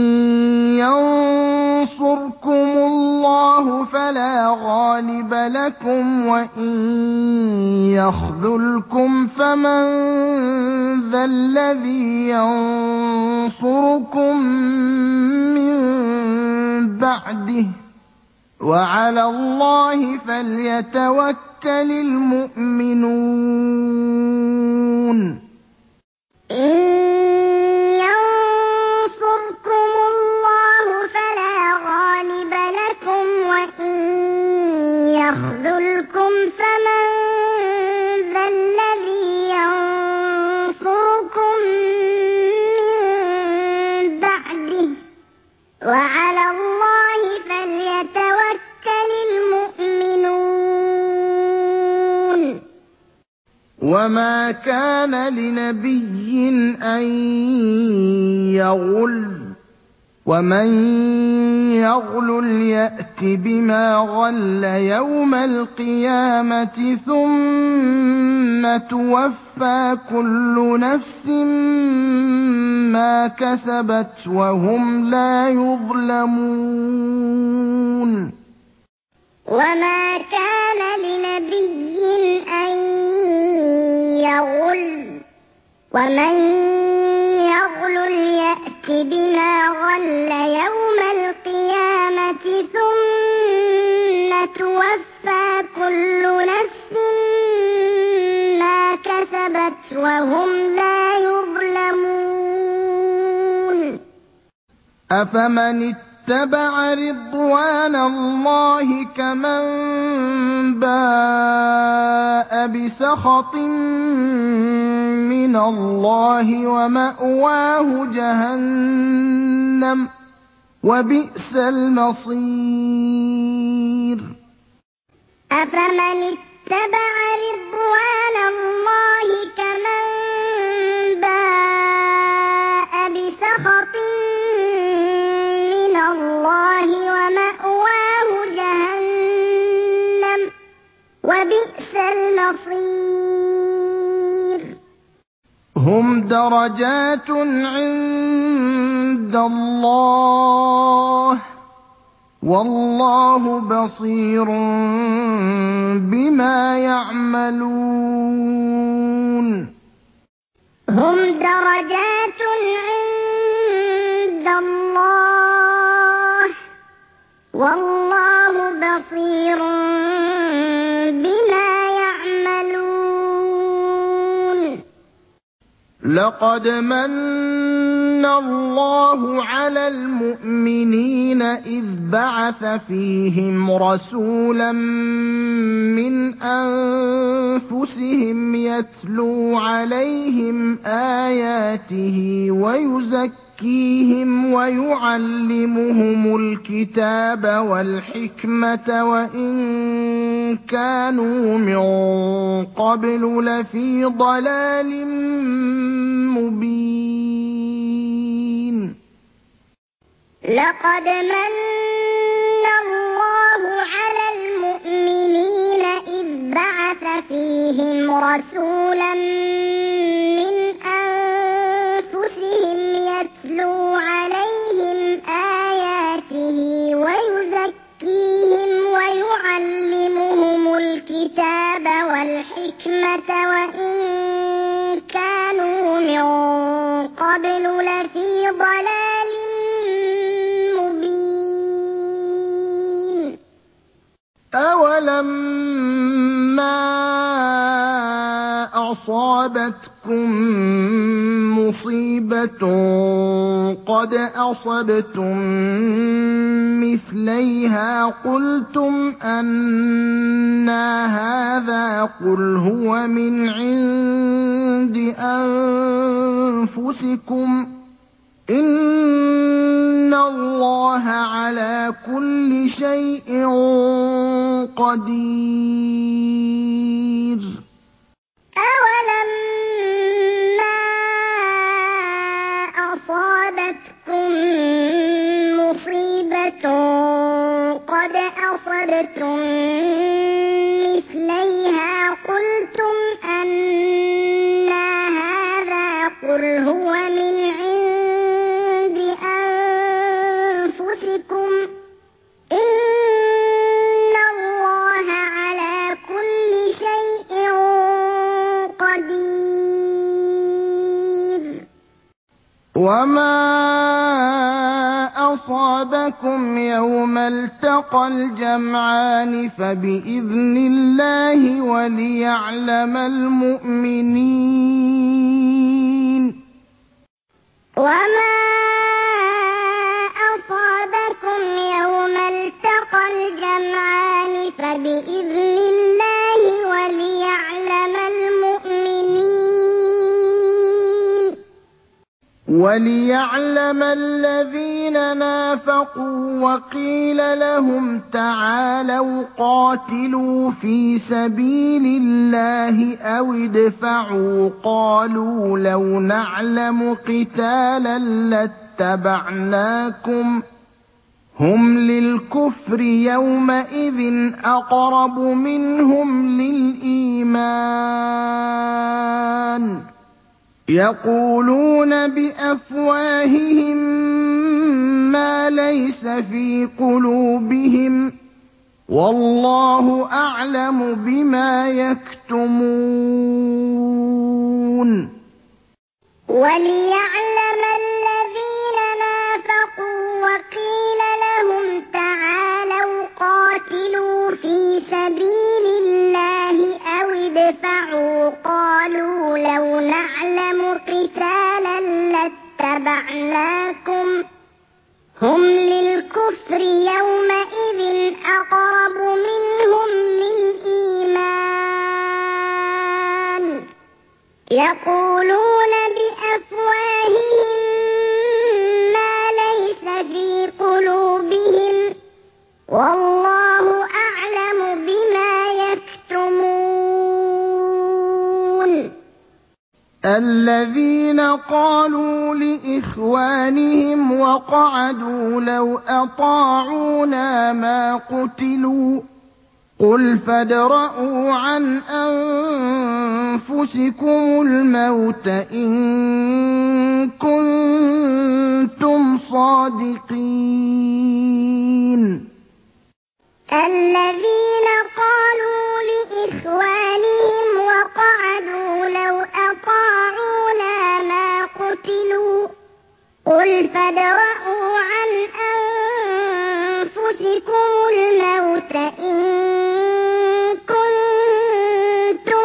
ينصركم الله فلا غالب لكم وإن يخذلكم فمن ذا الذي ينصركم من بعده وعلى الله فليتوكل المؤمنون إن ينصركم الله فلا غالب لكم وإن يخذلكم فمن ذا الذي ينصركم من بعده وعلى الله فليتوكل المؤمنون وما كان لنبي أن يغل ومن يغل يأت بما غل يوم القيامة ثم توفى كل نفس ما كسبت وهم لا يظلمون وما كان لنبي أن يغل ومن يغل يأت بما غل يوم القيامة ثم توفى كل نفس ما كسبت وهم لا يظلمون أفمن اتبع رضوان الله كمن باء بسخط من الله ومأواه جهنم وبئس المصير أفمن اتبع رضوان الله كمن باء بسخط من الله ومأواه جهنم وبئس المصير هم درجات عند الله والله بصير بما يعملون هم درجات عند الله والله بصير بما يعملون لقد من الله على المؤمنين إذ بعث فيهم رسولا من أنفسهم يتلو عليهم آياته ويزكيهم ويعلمهم الكتاب والحكمة وإن كانوا من قبل لفي ضلال مبين لقد من الله على المؤمنين إذ بعث فيهم رسولا من أنفسهم يتلو عليهم آياته ويزكيهم وَالْحِكْمَةَ وَإِن كَانُوا مِن قَبْلُ لَفِي ضَلَالٍ مُّبِينٍ أَوَلَمَّا أَصَابَتْكُم مُّصِيبَةٌ قَدْ أَصَبْتُم مِّثْلَيْهَا قُلْتُمْ أَنَّىٰ هَٰذَا ۖ قُلْ هُوَ مِنْ عِندِ أَنفُسِكُمْ ۗ إِنَّ اللَّهَ عَلَىٰ كُلِّ شَيْءٍ قَدِيرٌ أَوَلَمَّا أَصَابَتْكُم مُّصِيبَةٌ قَدْ أَصَبْتُم مِّثْلَيْهَا قُلْتُمْ أَنَّىٰ هَٰذَا ۖ قُلْ هُوَ مِنْ عِندِ أَنفُسِكُمْ ۗ إِنَّ اللَّهَ عَلَىٰ كُلِّ شَيْءٍ قَدِيرٌ وَمَا أَصَابَكُمْ يَوْمَ الْتَقَى الْجَمْعَانِ فَبِإِذْنِ اللَّهِ وَلِيَعْلَمَ الْمُؤْمِنِينَ وَمَا أَصَابَكُمْ يَوْمَ الْتَقَى الْجَمْعَانِ فَبِإِذْنِ اللَّهِ وَلِيَعْلَمَ الْمُؤْمِنِينَ وَلِيَعْلَمَ الَّذِينَ نَافَقُوا وَقِيلَ لَهُمْ تَعَالَوْا قَاتِلُوا فِي سَبِيلِ اللَّهِ أَوِ ادْفَعُوا ۖ قَالُوا لَوْ نَعْلَمُ قِتَالًا لَّاتَّبَعْنَاكُمْ ۗ هُمْ لِلْكُفْرِ يَوْمَئِذٍ أَقْرَبُ مِنْهُمْ لِلْإِيمَانِ ۚ يَقُولُونَ بِأَفْوَاهِهِم مَّا لَيْسَ فِي قُلُوبِهِمْ ۗ وَاللَّهُ أَعْلَمُ بِمَا يَكْتُمُونَ وَلِيَعْلَمَ الَّذِينَ نَافَقُوا وَقِيلَ لَهُمْ تَعَالَوْا قَاتِلُوا فِي سَبِيلِ اللَّهِ أَوِ ادْفَعُوا ۖ قَالُوا لَوْ نَعْلَمُ قِتَالًا لَّاتَّبَعْنَاكُمْ ۗ هُمْ لِلْكُفْرِ يَوْمَئِذٍ أَقْرَبُ مِنْهُمْ لِلْإِيمَانِ ۚ يَقُولُونَ بِأَفْوَاهِهِم مَّا لَيْسَ فِي قُلُوبِهِمْ ۗ وَاللَّهُ أَعْلَمُ بِمَا يَكْتُمُونَ الَّذِينَ قَالُوا لِإِخْوَانِهِمْ وَقَعَدُوا لَوْ أَطَاعُونَا مَا قُتِلُوا ۗ قُلْ فَادْرَءُوا عَنْ أَنفُسِكُمُ الْمَوْتَ إِن كُنتُمْ صَادِقِينَ الَّذِينَ قَالُوا لِإِخْوَانِهِمْ وَقَعَدُوا لَوْ أَطَاعُونَا مَا قُتِلُوا ۗ قُلْ فَادْرَءُوا عَنْ أَنفُسِكُمُ الْمَوْتَ إِن كُنتُمْ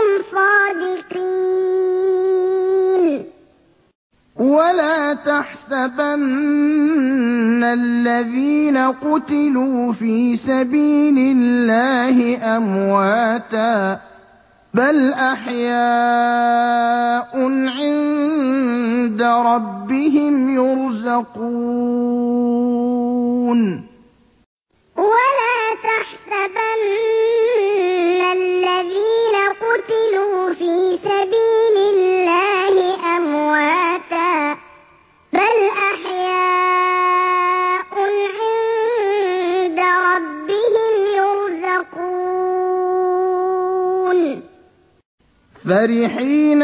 صَادِقِينَ وَلَا تَحْسَبَنَّ الَّذِينَ قُتِلُوا فِي سَبِيلِ اللَّهِ أَمْوَاتًا ۚ بَلْ أَحْيَاءٌ عِندَ رَبِّهِمْ يُرْزَقُونَ وَلَا تَحْسَبَنَّ الَّذِينَ قُتِلُوا فِي سَبِيلِ اللَّهِ أَمْوَاتًا ۚ بَلْ أَحْيَاءٌ عِندَ رَبِّهِمْ يُرْزَقُونَ فَرِحِينَ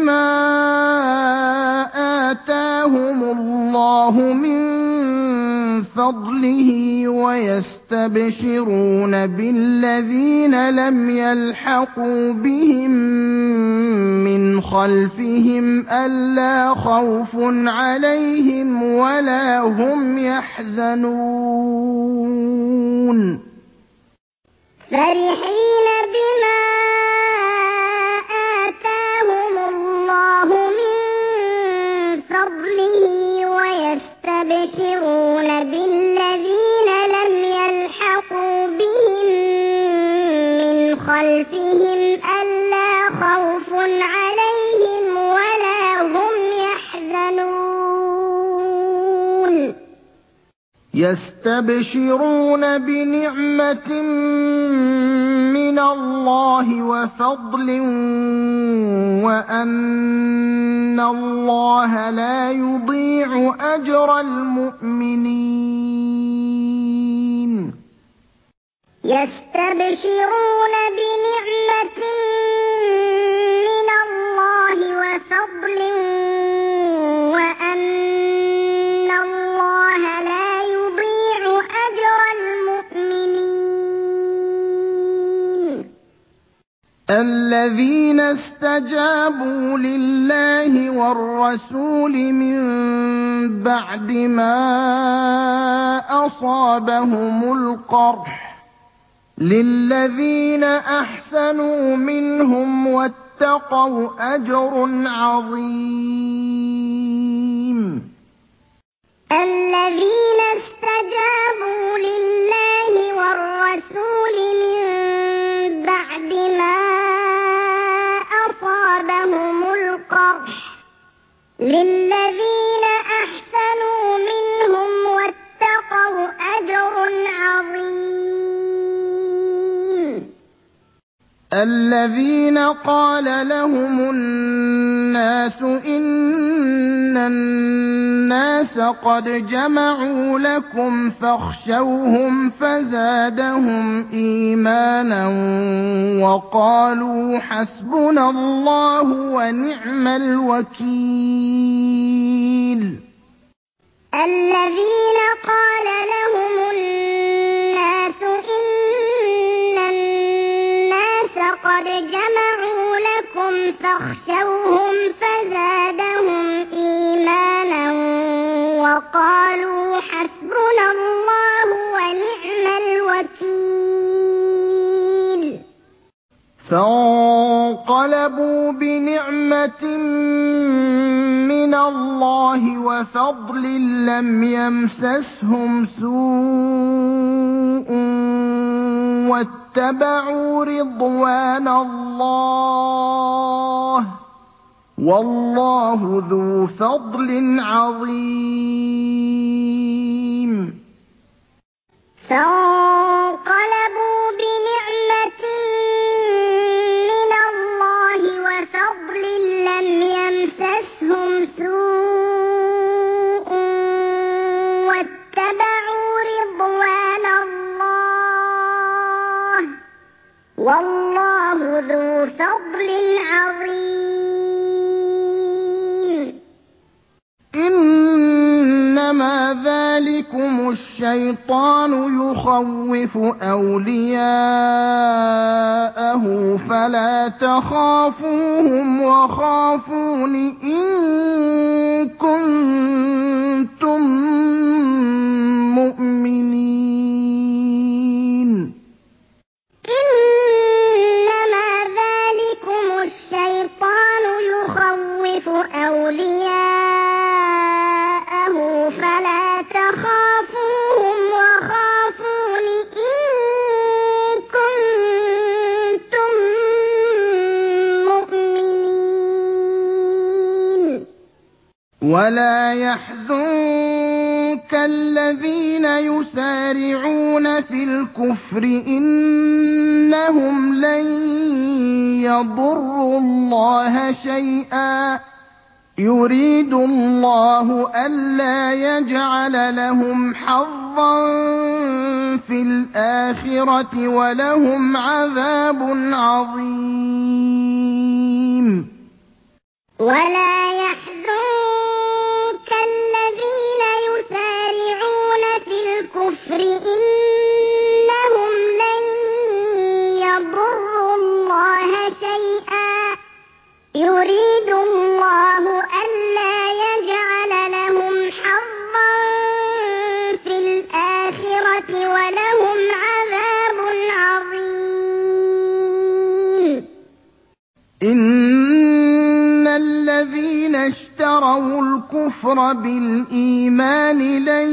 بِمَا آتَاهُمُ اللَّهُ مِن فضله ويستبشرون بالذين لم يلحقوا بهم من خلفهم ألا خوف عليهم ولا هم يحزنون فرحين بما آتاهم الله من فضله ويستبشرون بالذين لم يلحقوا بهم من خلفهم ألا خوف عليهم ولا هم يحزنون يستبشرون بنعمة من الله وفضل وأن الله لا يضيع أجر المؤمنين يستبشرون بنعمة من الله وفضل وأن الله لا يضيع أجر المؤمنين الذين استجابوا لله والرسول من بعد ما أصابهم القرح للذين أحسنوا منهم واتقوا أجر عظيم الذين استجابوا لله والرسول من بعد ما أصابهم القرح للذين أحسنوا منهم واتقوا أجر عظيم الذين قال لهم الناس إن الناس قد جمعوا لكم فاخشوهم فزادهم إيمانا وقالوا حسبنا الله ونعم الوكيل الذين قال لهم الناس إن الناس قد جمعوا لكم فاخشوهم فزادهم إيمانا وقالوا حسبنا الله ونعم الوكيل فانقلبوا بنعمة من الله وفضل لم يمسسهم سوء واتبعوا رضوان الله والله ذو فضل عظيم فانقلبوا بنعمة من الله وفضل لم يمسسهم سوء واتبعوا رضوان الله والله ذو فضل عظيم إنما ذلكم الشيطان يخوف أولياءه فلا تخافوهم وخافون إن كنتم مؤمنين إنما ذلكم الشيطان يخوف أولياءه فلا تخافوهم وخافون إن كنتم مؤمنين ولا يحزنك الذين يسارعون في الكفر إنهم لن يضروا الله شيئا يريد الله ألا يجعل لهم حظا في الآخرة ولهم عذاب عظيم ولا يحزنك الذين يسارعون في يريد الله ألا يجعل لهم حظا في الآخرة ولهم عذاب عظيم. إن الذين اشتروا الكفر بالإيمان لن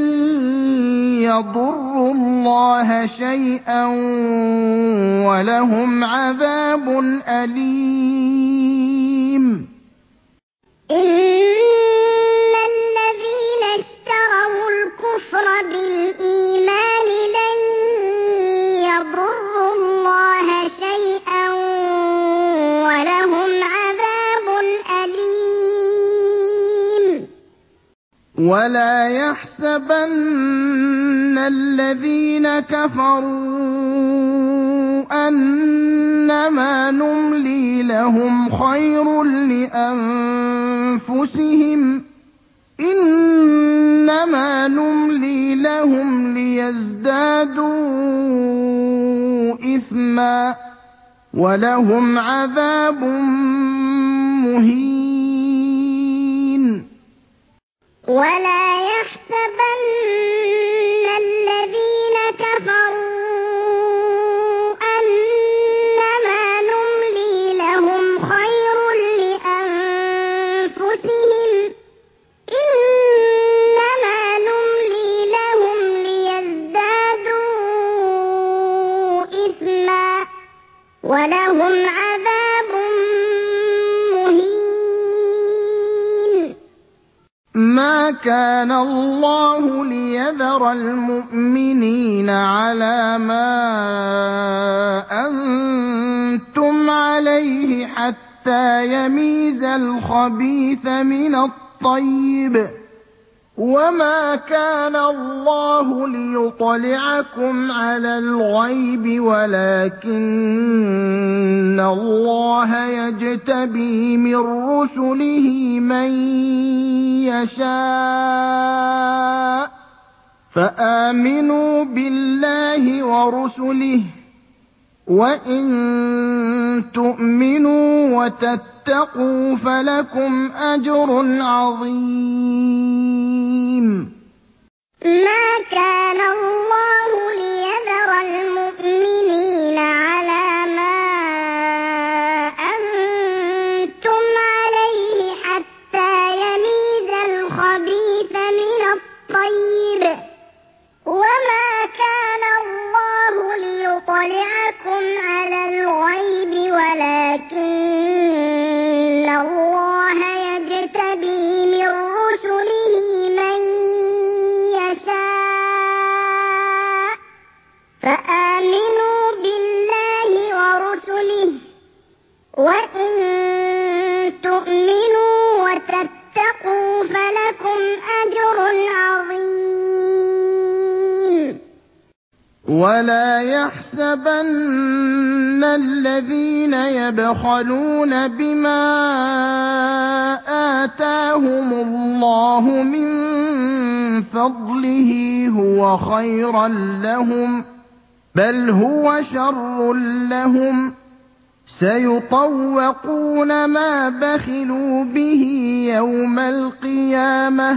يضروا الله شيئا ولهم عذاب أليم. إن الذين اشتروا الكفر بالإيمان لن يضروا الله شيئا ولهم عذاب أليم. ولا يحسبن الذين كفروا أنما نملي لهم خير لأنفسهم إنما نملي لهم ليزدادوا إثما ولهم عذاب مهين. ولا يحسبن الذين كفروا أنما نملي لهم خير لأنفسهم إنما نملي لهم ليزدادوا إثما ولهم عذاب مهين. ما كان الله ليذر المؤمنين على ما أنتم عليه حتى يميز الخبيث من الطيب وما كان الله ليطلعكم على الغيب ولكن الله يجتبي من رسله من يشاء فآمنوا بالله ورسله وإن تؤمنوا وتتقوا فلكم أجر عظيم. ما كان الله ليذر المؤمنين على ما أنتم عليه حتى يميز الخبيث من الطيب وما كان الله ليطلعكم على الغيب ولكن الله يجتبي من رسله من يشاء فآمنوا بالله ورسله وإن تؤمنوا وتتقوا فلكم أجر عظيم. ولا يحسبن الذين يبخلون بما آتاهم الله من فضله هو خيرا لهم بل هو شر لهم سيطوقون ما بخلوا به يوم القيامة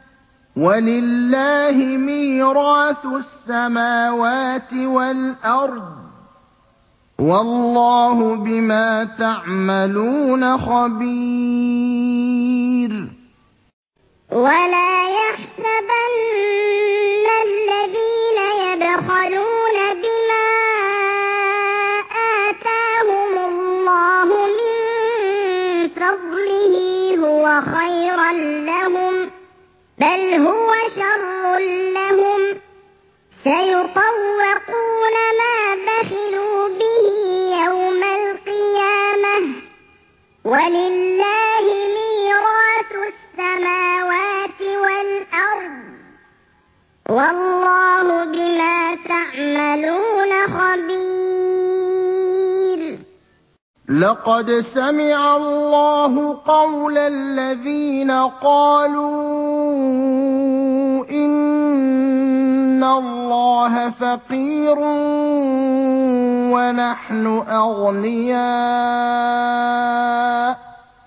ولله ميراث السماوات والأرض والله بما تعملون خبير. ولا يحسبن الذين يبخلون بما آتاهم الله من فضله هو خيرا لهم بل هو شر لهم سيطوقون ما بخلوا به يوم القيامة ولله ميراث السماوات والأرض والله بما تعملون خبير. لقد سمع الله قول الذين قالوا إن الله فقير ونحن أغنياء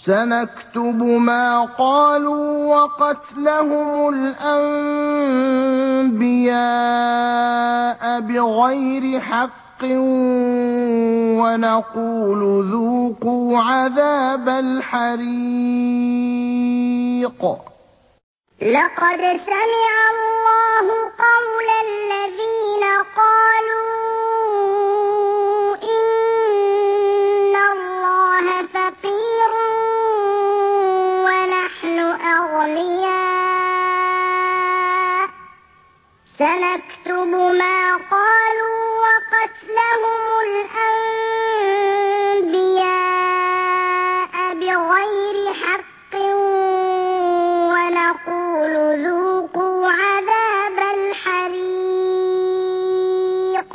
سَنَكْتُبُ مَا قَالُوا وَقَتْلَهُمُ الْأَنبِيَاءَ بِغَيْرِ حَقٍّ وَنَقُولُ ذُوقُوا عَذَابَ الْحَرِيقِ لقد سمع الله قول الذين قالوا إن الله فقير ونحن أغنياء سنكتب ما قالوا وقتلهم الأنبياء بغير حق ونقول ذوقوا عذاب الحريق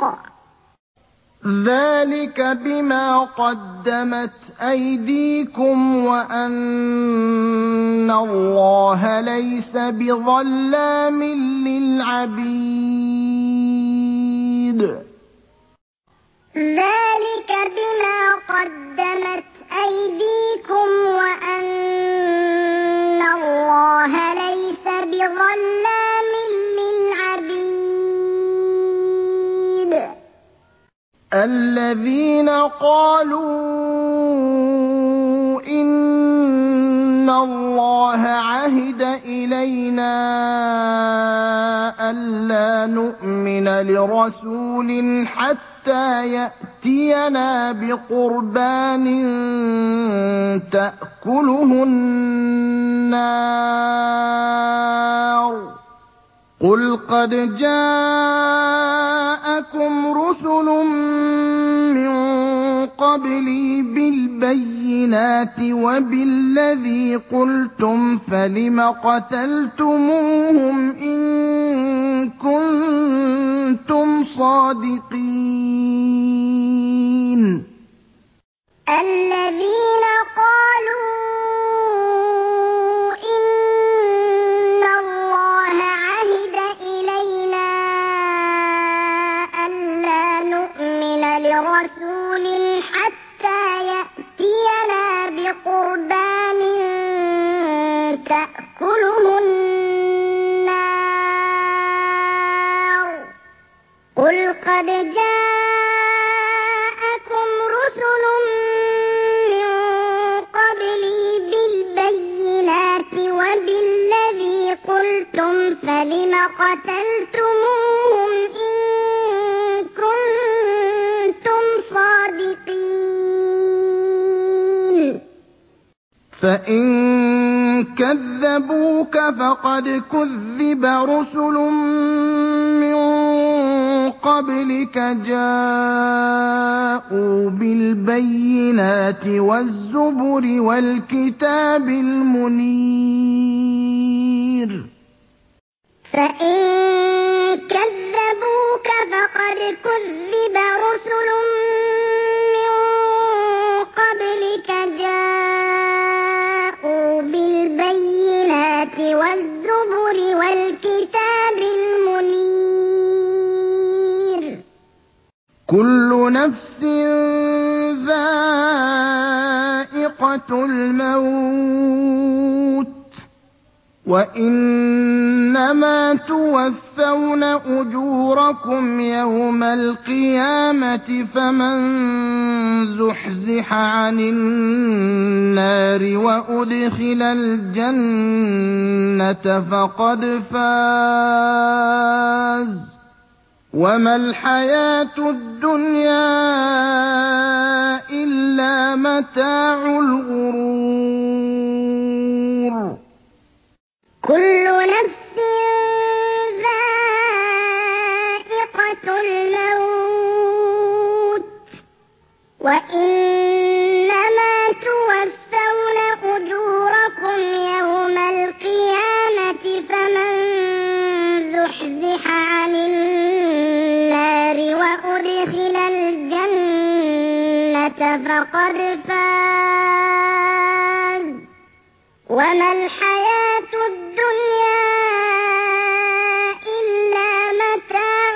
ذَٰلِكَ بِمَا قَدَّمَتْ أَيْدِيكُمْ وَأَنَّ اللَّهَ لَيْسَ بِظَلَّامٍ لِّلْعَبِيدِ ذَٰلِكَ بِمَا قَدَّمَتْ أَيْدِيكُمْ وَأَنَّ اللَّهَ لَيْسَ بِظَلَّامٍ لِّلْعَبِيدِ الَّذِينَ قَالُوا إِنَّ اللَّهَ عَهِدَ إِلَيْنَا أَلَّا نُؤْمِنَ لِرَسُولٍ حَتَّىٰ يَأْتِيَنَا بِقُرْبَانٍ تَأْكُلُهُ النَّارُ ۚ قُلْ قَدْ جَاءَكُمْ رُسُلٌ مِّن قَبْلِي بِالْبَيِّنَاتِ وَبِالَّذِي قُلْتُمْ فَلِمَ قَتَلْتُمُوهُمْ إِن كُنتُمْ صَادِقِينَ الَّذِينَ قَالُوا إِنَّ اللَّهَ عَهِدَ إِلَيْنَا أَلَّا نُؤْمِنَ لِرَسُولٍ حَتَّىٰ يَأْتِيَنَا بِقُرْبَانٍ تَأْكُلُهُ النَّارُ ۚ قُلْ قَدْ جَاءَكُمْ رُسُلٌ مِّن قَبْلِي بِالْبَيِّنَاتِ وَبِالَّذِي قُلْتُمْ فَلِمَ قَتَلْتُمُوهُمْ إِن كُنتُمْ صَادِقِينَ فَإِن كَذَّبُوكَ فَقَدْ كُذِّبَ رُسُلٌ مِّن قَبْلِكَ جَاءُوا بِالْبَيِّنَاتِ وَالزُّبُرِ وَالْكِتَابِ الْمُنِيرِ فَإِن كَذَّبُوكَ فَقَدْ كُذِّبَ رُسُلٌ مِّن قَبْلِكَ جَاءُوا بِالْبَيِّنَاتِ وَالزُّبُرِ وَالْكِتَابِ الْمُنِيرِ كُلُّ نَفْسٍ ذَائِقَةُ الْمَوْتِ ۖ وَإِنَّمَا تُوَفَّوْنَ أُجُورَكُمْ يَوْمَ الْقِيَامَةِ ۖ فَمَن زُحْزِحَ عَنِ النَّارِ وَأُدْخِلَ الْجَنَّةَ فَقَدْ فَازَ ۗ وَمَا الْحَيَاةُ الدُّنْيَا إِلَّا مَتَاعُ الْغُرُورِ كُلُّ نَفْسٍ ذَائِقَةُ الْمَوْتِ ۖ وَإِنَّمَا تُوَفَّوْنَ أُجُورَكُمْ يَوْمَ الْقِيَامَةِ ۖ فَمَن زُحْزِحَ عَنِ النَّارِ وَأُدْخِلَ الْجَنَّةَ فَقَدْ فَازَ ۗ وَمَا الْحَيَاةُ الدُّنْيَا إِلَّا مَتَاعُ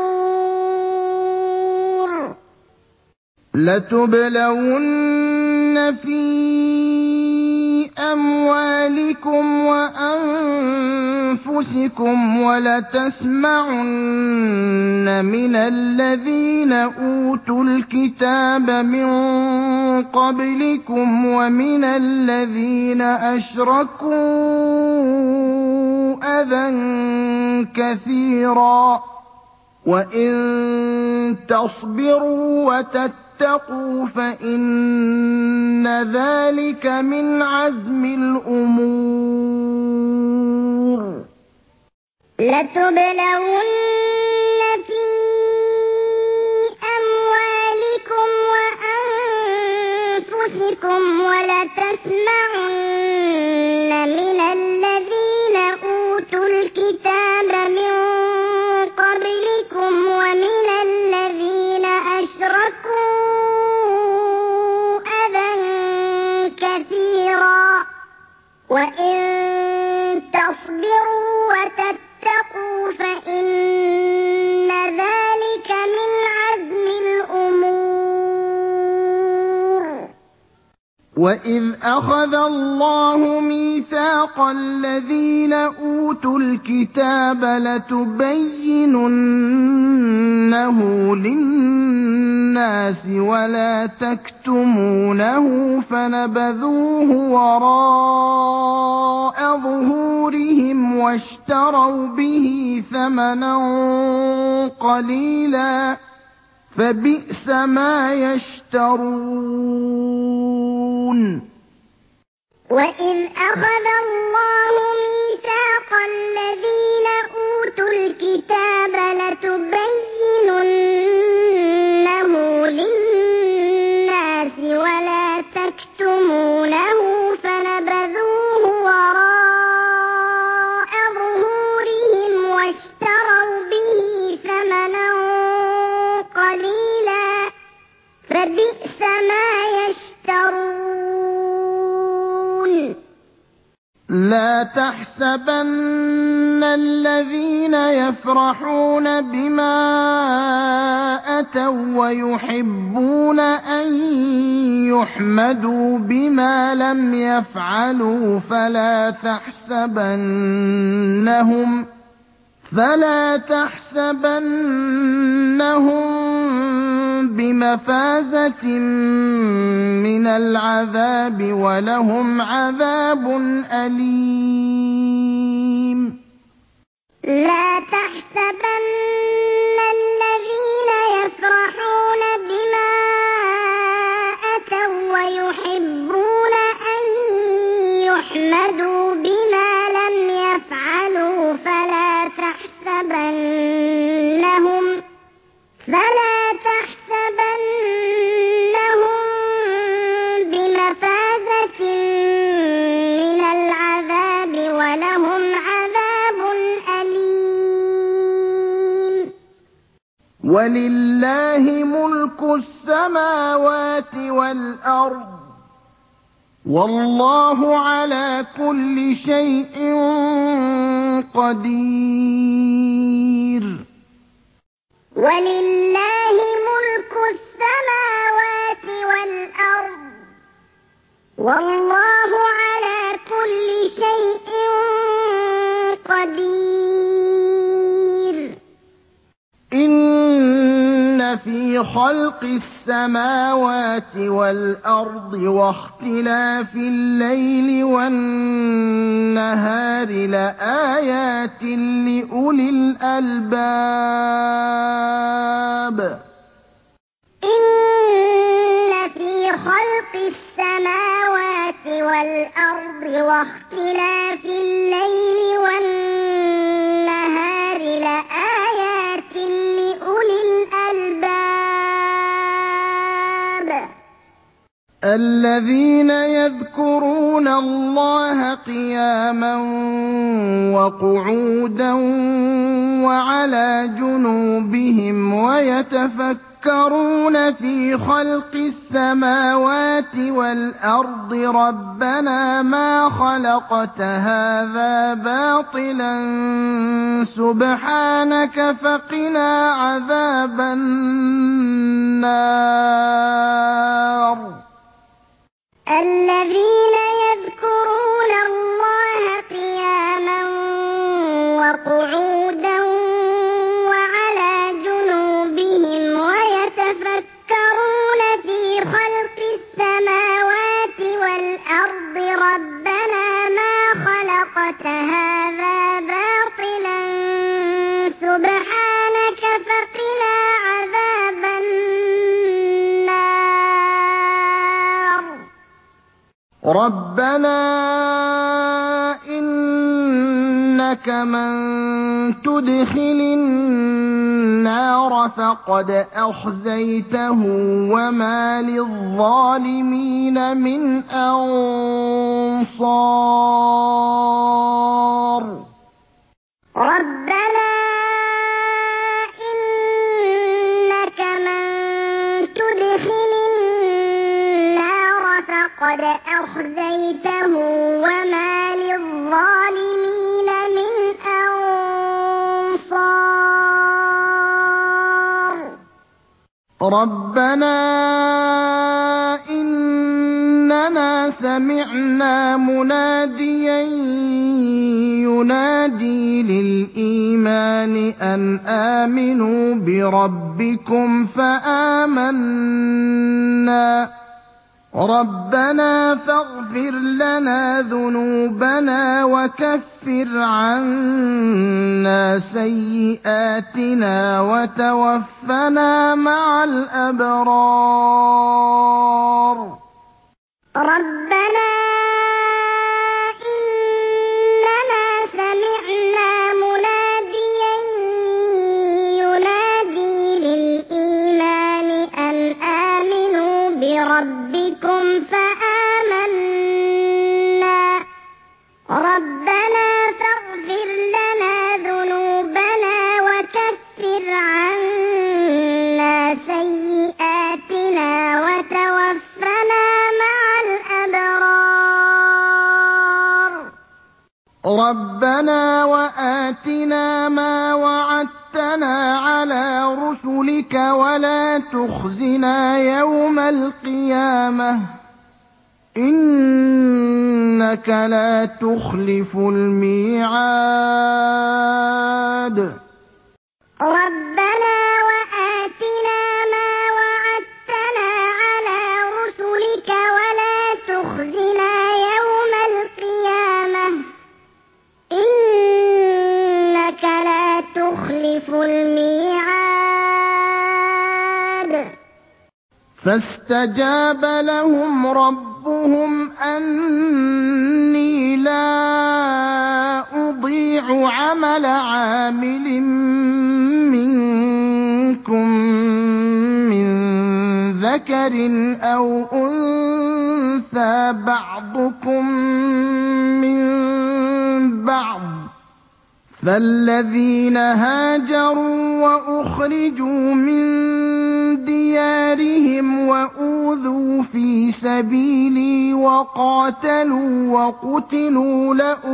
الْغُرُورِ لَتُبْلَوُنَّ فِي أَمْوَالِكُمْ وَأَنفُسِكُمْ وَلَتَسْمَعُنَّ مِنَ الَّذِينَ أُوتُوا الْكِتَابَ مِن قَبْلِكُمْ وَمِنَ الَّذِينَ أَشْرَكُوا أَذًى كَثِيرًا ۚ وَإِن تَصْبِرُوا وَتَتَّقُوا فَإِنَّ ذَٰلِكَ مِنْ عَزْمِ الْأُمُورِ لَتُبْلَوُنَّ فِي أَمْوَالِكُمْ وَأَنفُسِكُمْ وَلَتَسْمَعُنَّ مِنَ الَّذِينَ أُوتُوا الْكِتَابَ مِن قَبْلِكُمْ وَمِنَ الَّذِينَ أَشْرَكُوا أَذًى كَثِيرًا ۚ وَإِن تَصْبِرُوا وَتَتَّقُوا فَإِنَّ ذَٰلِكَ مِنْ عَزْمِ الْأُمُورِ وَإِذْ أَخَذَ اللَّهُ مِيثَاقَ الَّذِينَ أُوتُوا الْكِتَابَ لَتُبَيِّنُنَّهُ لِلنَّاسِ وَلَا تَكْتُمُونَهُ فَنَبَذُوهُ وَرَاءَ ظُهُورِهِمْ وَاشْتَرَوْا بِهِ ثَمَنًا قَلِيلًا ۖ فَبِئْسَ مَا يَشْتَرُونَ وَإِذْ أَخَذَ اللَّهُ مِيثَاقَ الَّذِينَ أُوتُوا الْكِتَابَ لَتُبَيِّنُنَّهُ لِلنَّاسِ وَلَا تَكْتُمُونَهُ فَنَبَذُوهُ وَرَاءَ ظُهُورِهِمْ وَاشْتَرَوْا بِهِ ثَمَنًا قَلِيلًا ۖ فَبِئْسَ مَا يَشْتَرُونَ لَا تَحْسَبَنَّ الَّذِينَ يَفْرَحُونَ بِمَا أَتَوا وَّيُحِبُّونَ أَن يُحْمَدُوا بِمَا لَمْ يَفْعَلُوا فَلَا تَحْسَبَنَّهُم بِمَفَازَةٍ مِّنَ الْعَذَابِ ۖ وَلَهُمْ عَذَابٌ أَلِيمٌ لَا تَحْسَبَنَّ الَّذِينَ يَفْرَحُونَ بِمَا أَتَوا وَّيُحِبُّونَ أَن يُحْمَدُوا بِمَا لَمْ يَفْعَلُوا فَلَا تَحْسَبَنَّهُم بِمَفَازَةٍ مِّنَ الْعَذَابِ ۖ وَلَهُمْ عَذَابٌ أَلِيمٌ وَلِلَّهِ مُلْكُ السَّمَاوَاتِ وَالْأَرْضِ ۚ وَاللَّهُ عَلَىٰ كُلِّ شَيْءٍ قَدِيرٌ وَلِلَّهِ مُلْكُ السَّمَاوَاتِ وَالْأَرْضِ ۚ وَاللَّهُ عَلَىٰ كُلِّ شَيْءٍ قَدِيرٌ إِنَّ فِي خَلْقِ السَّمَاوَاتِ وَالْأَرْضِ وَاخْتِلَافِ اللَّيْلِ وَالنَّهَارِ لَآيَاتٍ لِّأُولِي الْأَلْبَابِ إِنَّ فِي خَلْقِ السَّمَاوَاتِ وَالْأَرْضِ وَاخْتِلَافِ اللَّيْلِ وَالنَّهَارِ لَآيَاتٍ لِّأُولِي الْأَلْبَابِ الَّذِينَ يَذْكُرُونَ اللَّهَ قِيَامًا وَقُعُودًا وَعَلَىٰ جُنُوبِهِمْ وَيَتَفَكَّرُونَ فِي خَلْقِ السَّمَاوَاتِ وَالْأَرْضِ رَبَّنَا مَا خَلَقْتَ هَٰذَا بَاطِلًا سُبْحَانَكَ فَقِنَا عَذَابَ النَّارِ الذين يذكرون الله قياما وقعودا وعلى جنوبهم ويتفكرون في خلق السماوات والأرض ربنا ما خلقت هذا باطلا سبحانك فقنا عذاب النار ربنا إنك من تدخل النار فقد أخزيته وما للظالمين من أنصار ربنا إنك من تدخل النار فقد أخزيته وما للظالمين من أنصار ربنا إننا سمعنا مناديا ينادي للإيمان أن آمنوا بربكم فآمنا ربنا فاغفر لنا ذنوبنا وكفر عنا سيئاتنا وتوفنا مع الأبرار ربنا إننا سمعنا مناديا ينادي للإيمان أن آمنوا بربكم فآمنا ربنا فاغفر لنا ذنوبنا وكفر عنا سيئاتنا وتوفنا مع الأبرار ربنا وآتنا ما وعدتنا على رسلك ولا تخزنا يوم القيامة إنك لا تخلف الميعاد ربنا وآتنا ما وعدتنا على رسلك ولا تخزنا يوم القيامة إنك لا تخلف الميعاد فاستجاب لهم ربهم أني لا أضيع عمل عامل منكم من ذكر أو أنثى بعضكم من بعض فالذين هاجروا وأخرجوا من ديارهم وأوذوا في سبيلي وقاتلوا وقتلوا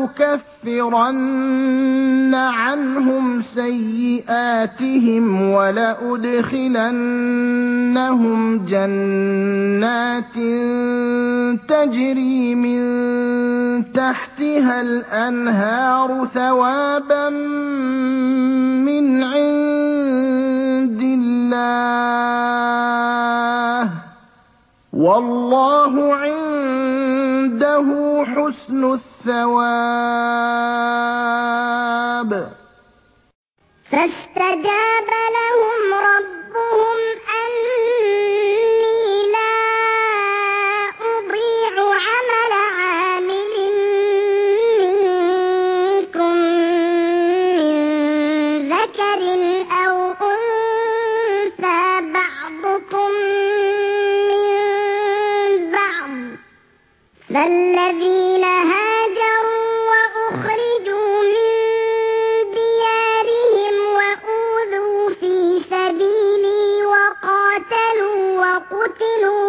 لأكفرن عنهم سيئاتهم ولأدخلنهم جنات تجري من تحتها الأنهار ثوابا من عند الله والله عنده حسن الثواب فاستجاب لهم ربهم أني لا أضيع عمل عامل منكم من ذكر أو أنثى بعضكم من بعض فالذين هاجروا وأخرجوا من ديارهم وأوذوا في سبيلي وقاتلوا وقتلوا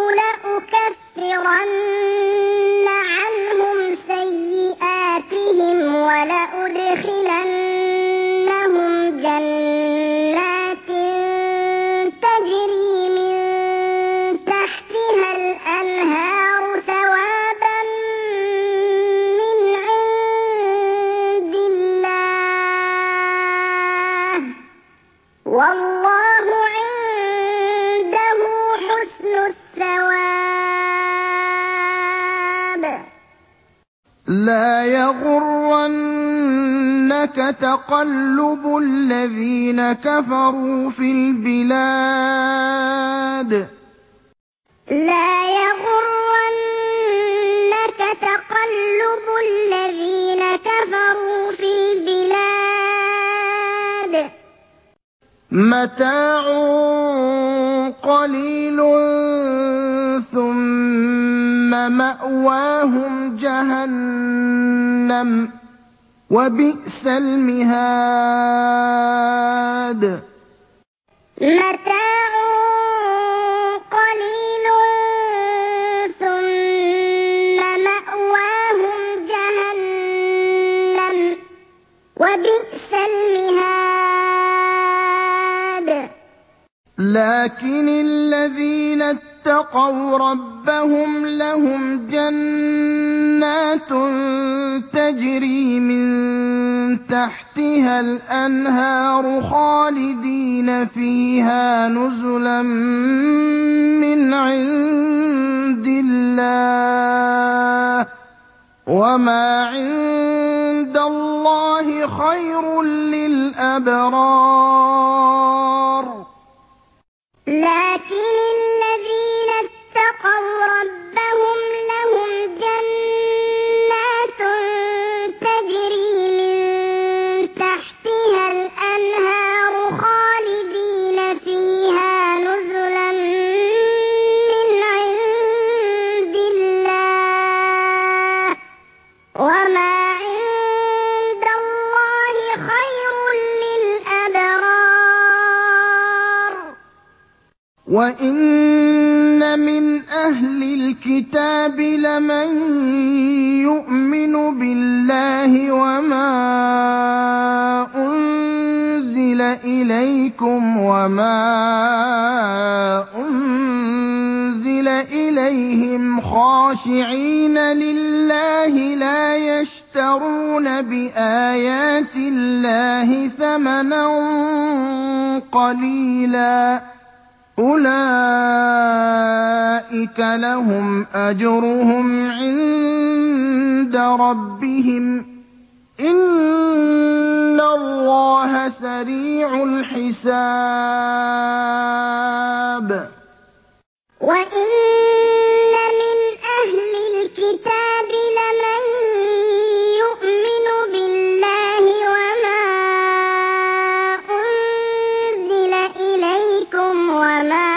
لأكفرن عنهم سيئاتهم ولأدخلنهم جنات تجري من تحتها الأنهار ثوابا والله عنده حسن الثواب. لا يغرنك تقلب الذين كفروا في البلاد. لا يغرنك تقلب الذين كفروا في البلاد. متاع قليل ثم مأواهم جهنم وبئس المهاد. متاع قليل ثم مأواهم جهنم وبئس المهاد. لكن الذين اتقوا ربهم لهم جنات تجري من تحتها الأنهار خالدين فيها نزلا من عند الله وما عند الله خير للأبرار. لكن الذين اتقوا ربهم لهم جنات تجري من تحتها الأنهار خالدين فيها نزلا من عند الله وما عند الله خير للأبرار. وَإِنَّ مِنْ أَهْلِ الْكِتَابِ لَمَن يُؤْمِنُ بِاللَّهِ وَمَا أُنزِلَ إِلَيْكُمْ وَمَا أُنزِلَ إِلَيْهِمْ خَاشِعِينَ لِلَّهِ لا يَشْتَرُونَ بِآيَاتِ اللَّهِ ثَمَنًا قَلِيلًا. أُولَٰئِكَ لَهُمْ أَجْرُهُمْ عِندَ رَبِّهِمْ ۗ إِنَّ اللَّهَ سَرِيعُ الْحِسَابِ. وَإِنَّ مِنْ أَهْلِ الْكِتَابِ لَمَن يُؤْمِنُ بِاللَّهِ وَمَا أُنزِلَ إِلَيْكُمْ وَمَا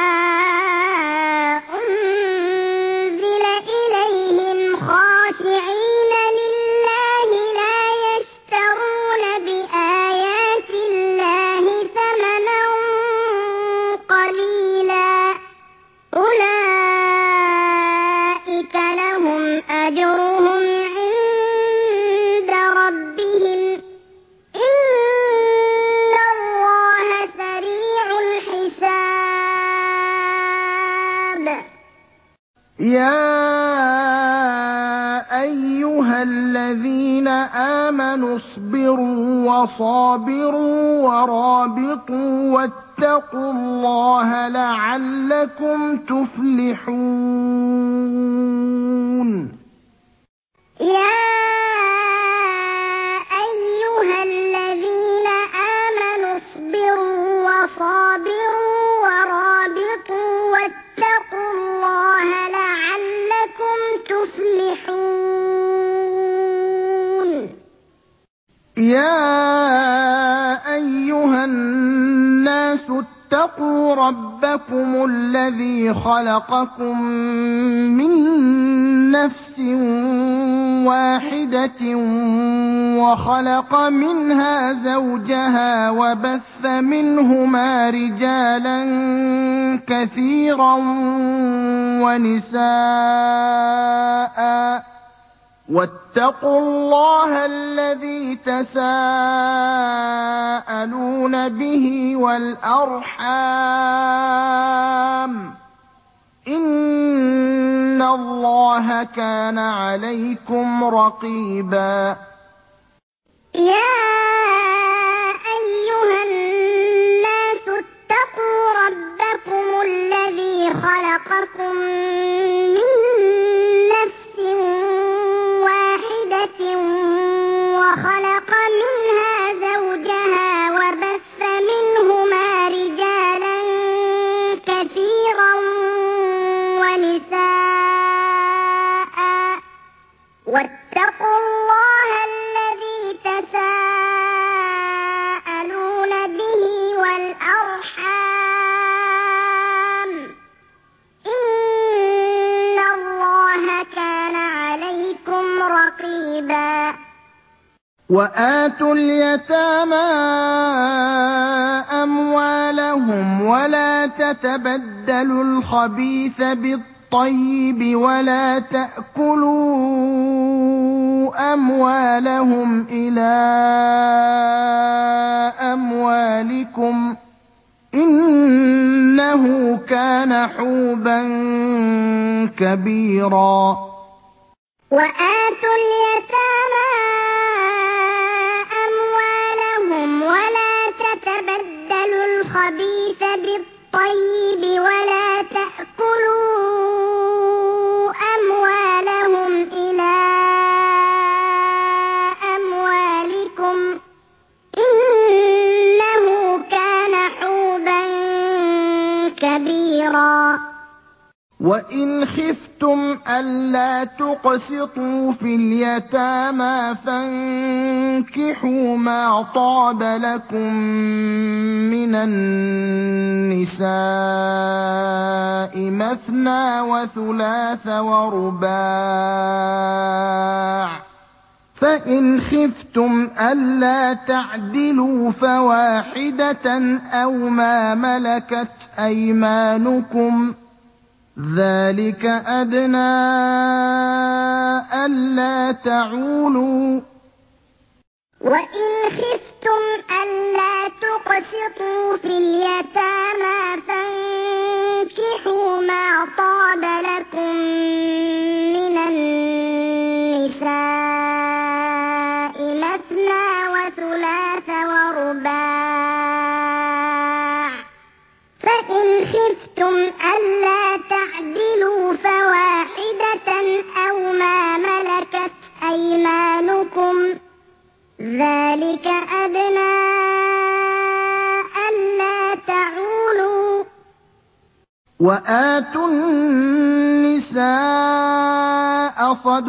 أُنزِلَ إِلَيْهِمْ خَاشِعِينَ لِلَّهِ لا يَشْتَرُونَ بِآيَاتِ اللَّهِ ثَمَنًا قَلِيلًا. أُولَئِكَ لَهُمْ أَجْرُهُمْ عِندَ رَبِّهِمْ ۗ إِنَّ اللَّهَ سَرِيعُ الْحِسَابِ. يَا أَيُّهَا الَّذِينَ آمَنُوا اصْبِرُوا وَصَابِرُوا وَرَابِطُوا وَاتَّقُوا اللَّهَ لَعَلَّكُمْ تُفْلِحُونَ. يَا أَيُّهَا الَّذِينَ آمَنُوا اصْبِرُوا وَصَابِرُوا وَرَابِطُوا وَاتَّقُوا اللَّهَ لَعَلَّكُمْ تُفْلِحُونَ. يَا أَيُّهَا النَّاسُ اتَّقُوا رَبَّكُمُ الَّذِي خَلَقَكُم مِّن نَّفْسٍ وَاحِدَةٍ وَخَلَقَ مِنْهَا زَوْجَهَا وَبَثَّ مِنْهُمَا رِجَالًا كَثِيرًا وَنِسَاءً ۚ وَاتَّقُوا اللَّهَ الَّذِي تَسَاءَلُونَ بِهِ وَالْأَرْحَامَ ۚ إِنَّ اللَّهَ كَانَ عَلَيْكُمْ رَقِيبًا. يَا أَيُّهَا النَّاسُ خلقكم من نفس واحدة وخلق منها زوجها وبث منهما رجالا كثيرا ونساء واتقوا الله الذي تساءلون به والأرحام إن الله كان عليكم رقيبا وآتوا اليتامى أموالهم ولا تتبدلوا الخبيث بالطيب ولا تأكلوا أموالهم إلى أموالكم إنه كان حوبا كبيرا وآتوا اليتامى أموالهم ولا تتبدلوا الخبيث بالطيب ولا تأكلوا أموالهم إلى أموالكم إنه كان حوبا كبيرا وإن خفتم ألا تقسطوا في اليتامى فانكحوا ما طاب لكم من النساء مثنى وثلاث ورباع فإن خفتم ألا تعدلوا فواحدة أو ما ملكت أيمانكم ذلك أدنى ألا تعولوا وإن خفتم ألا تقسطوا في اليتامى فانكحوا ما طاب لكم من النساء مثنى وثلاث ورباع فإن خفتم ألا تعدلوا فواحدة أو ما ملكت أيمانكم ذلك أدنى ألا تعولوا وآتوا النساء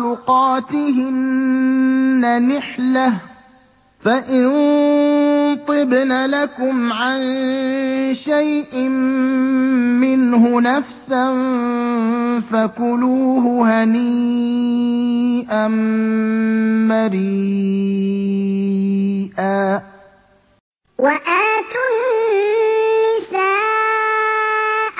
صدقاتهن نحلة فإن طبن لكم عن شيء منه نفسا فكلوه هنيئا مريئا وآتوا النساء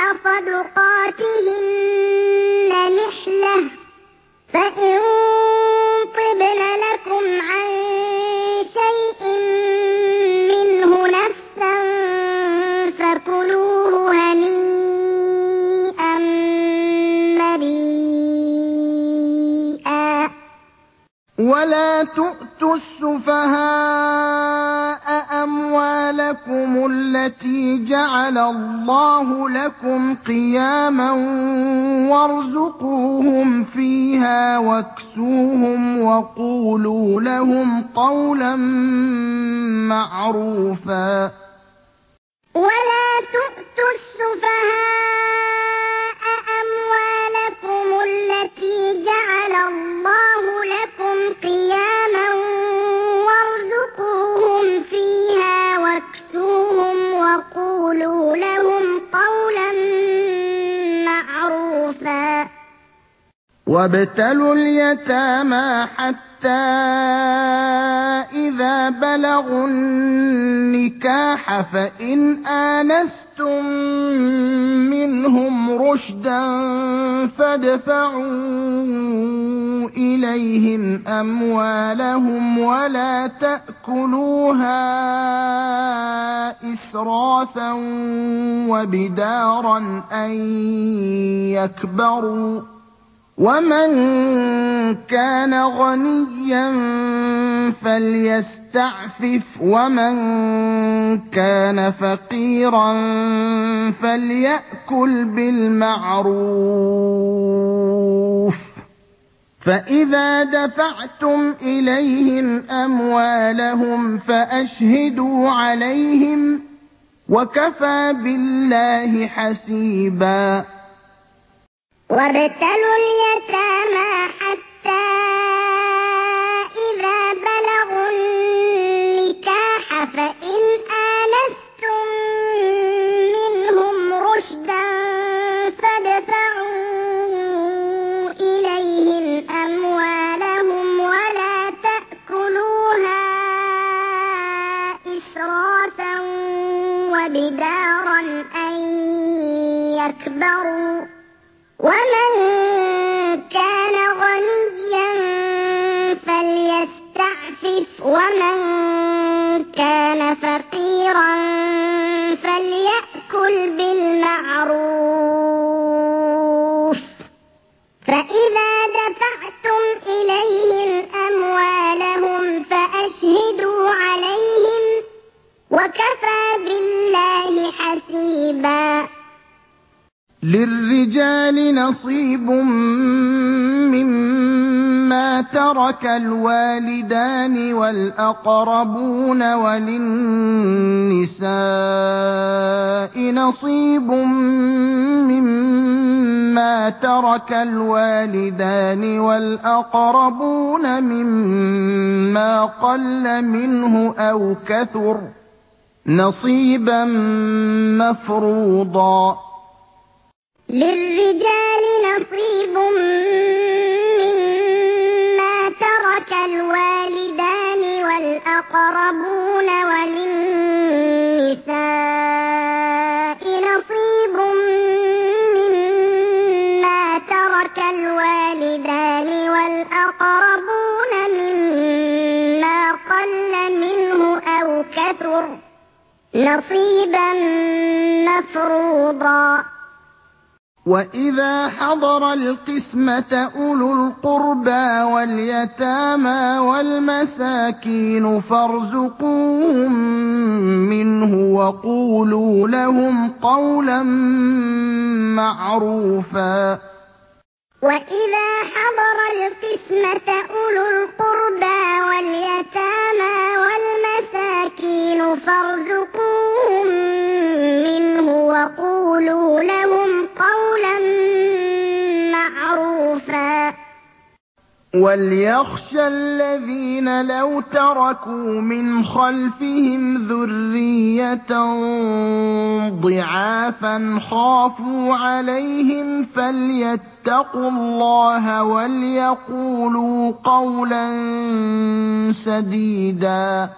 صدقاتهن نحلة فإن طبن لكم عن شيء منه نفسا فكلوه هنيئا مريئا ولا تؤتوا السفهاء أموالكم التي جعل الله لكم قياما وارزقوهم فيها واكسوهم وقولوا لهم قولا معروفا ولا تؤتوا السفهاء أموالكم التي جعل الله لكم قياما وارزقوهم فيها واكسوهم وقولوا لهم قولا معروفا وابتلوا اليتامى حتى إذا بلغوا النكاح فإن آنستم منهم رشدا فادفعوا إليهم أموالهم ولا تأكلوها إسرافا وبدارا أن يكبروا ومن كان غنيا فليستعفف ومن كان فقيرا فليأكل بالمعروف فإذا دفعتم إليهم أموالهم فأشهدوا عليهم وكفى بالله حسيبا وابتلوا اليتامى حتى إذا بلغوا النكاح فإن آنستم منهم رشدا فادفعوا إليهم أموالهم ولا تأكلوها إسرافا وبدارا أن يكبروا ومن كان غنيا فليستعفف ومن كان فقيرا فليأكل بالمعروف فإذا دفعتم إليهم أموالهم فأشهدوا عليهم وكفى بالله حسيبا للرجال نصيب مما ترك الوالدان والأقربون وللنساء نصيب مما ترك الوالدان والأقربون مما قل منه أو كثر نصيبا مفروضا للرجال نصيب مما ترك الوالدان والأقربون وللنساء نصيب مما ترك الوالدان والأقربون مما قل منه أو كثر نصيبا مفروضا وإذا حضر القسمة أولو القربى واليتامى والمساكين فارزقوهم منه وقولوا لهم قولا معروفا وإذا حضر القسمة أولو القربى واليتامى والمساكين فارزقوهم منه وقولوا لهم قولا معروفا وليخشى الذين لو تركوا من خلفهم ذرية ضعافا خافوا عليهم فليتقوا الله وليقولوا قولا سديدا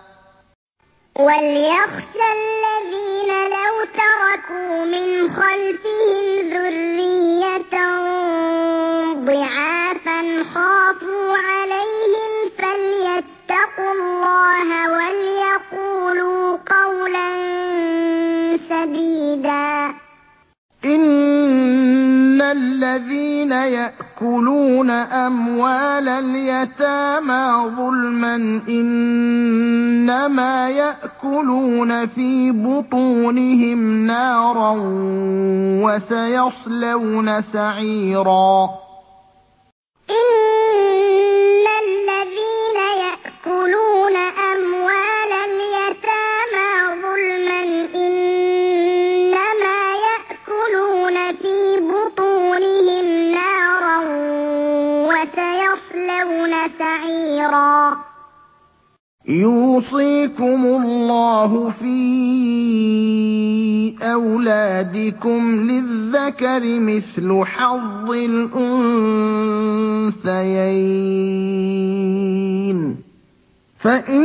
وليخشى الذين لو تركوا من خلفهم ذرية ضعافا خافوا عليهم فليتقوا الله وليقولوا قولا سديدا إن الذين يأكلون أموال اليتامى ظلما إنما يأكلون في بطونهم نارا وسيصلون سعيرا إن الذين يأكلون أموال اليتامى ظلما إنما يأكلون في بطونهم نارا وسيصلون سعيرا يوصيكم الله في أولادكم للذكر مثل حظ الأنثيين فإن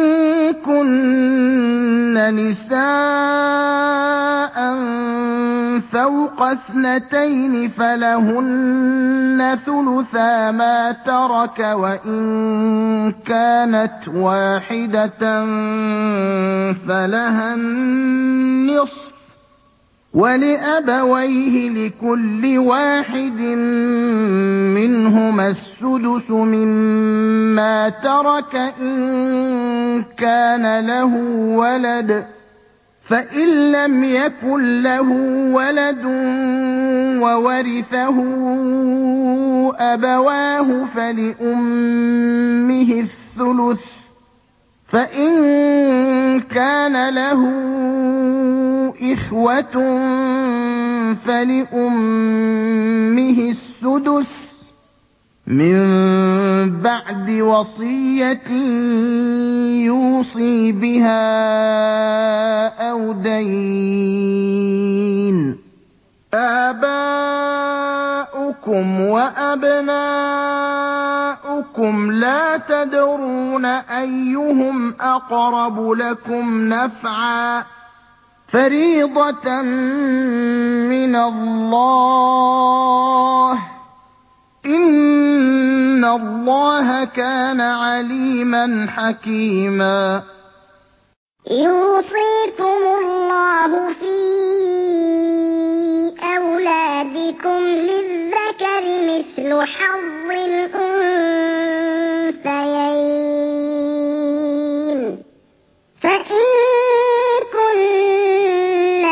كن نساء فوق اثنتين فلهن ثلثا ما ترك وإن كانت واحدة فلها النصف وَلِأَبَوَيْهِ لِكُلِّ واحد مِّنْهُمَا السُّدُسُ مِمَّا تَرَكَ إِن كَانَ لَهُ وَلَدٌ ۚ فَإِن لَّمْ يَكُن لَّهُ وَلَدٌ وَوَرِثَهُ أَبَوَاهُ فَلِأُمِّهِ الثُّلُثُ ۚ فَإِن كَانَ لَهُ إِخْوَةٌ فَلِأُمِّهِ السُّدُسُ مِن بَعْدِ وَصِيَّةٍ يُوصِي بِهَا أَوْ دَيْنٍ ۗ آبَاؤُكُمْ وَأَبْنَاؤُكُمْ لَا تَدْرُونَ أَيُّهُمْ أَقْرَبُ لَكُمْ نَفْعًا ۚ فَرِيضَةً مِّنَ اللَّهِ ۗ إِنَّ اللَّهَ كَانَ عَلِيمًا حَكِيمًا يُوصِيكُمُ اللَّهُ فِي أَوْلَادِكُمْ ۖ لِلذَّكَرِ مِثْلُ حَظِّ الْأُنثَيَيْنِ ۚ فَإِن كُنَّ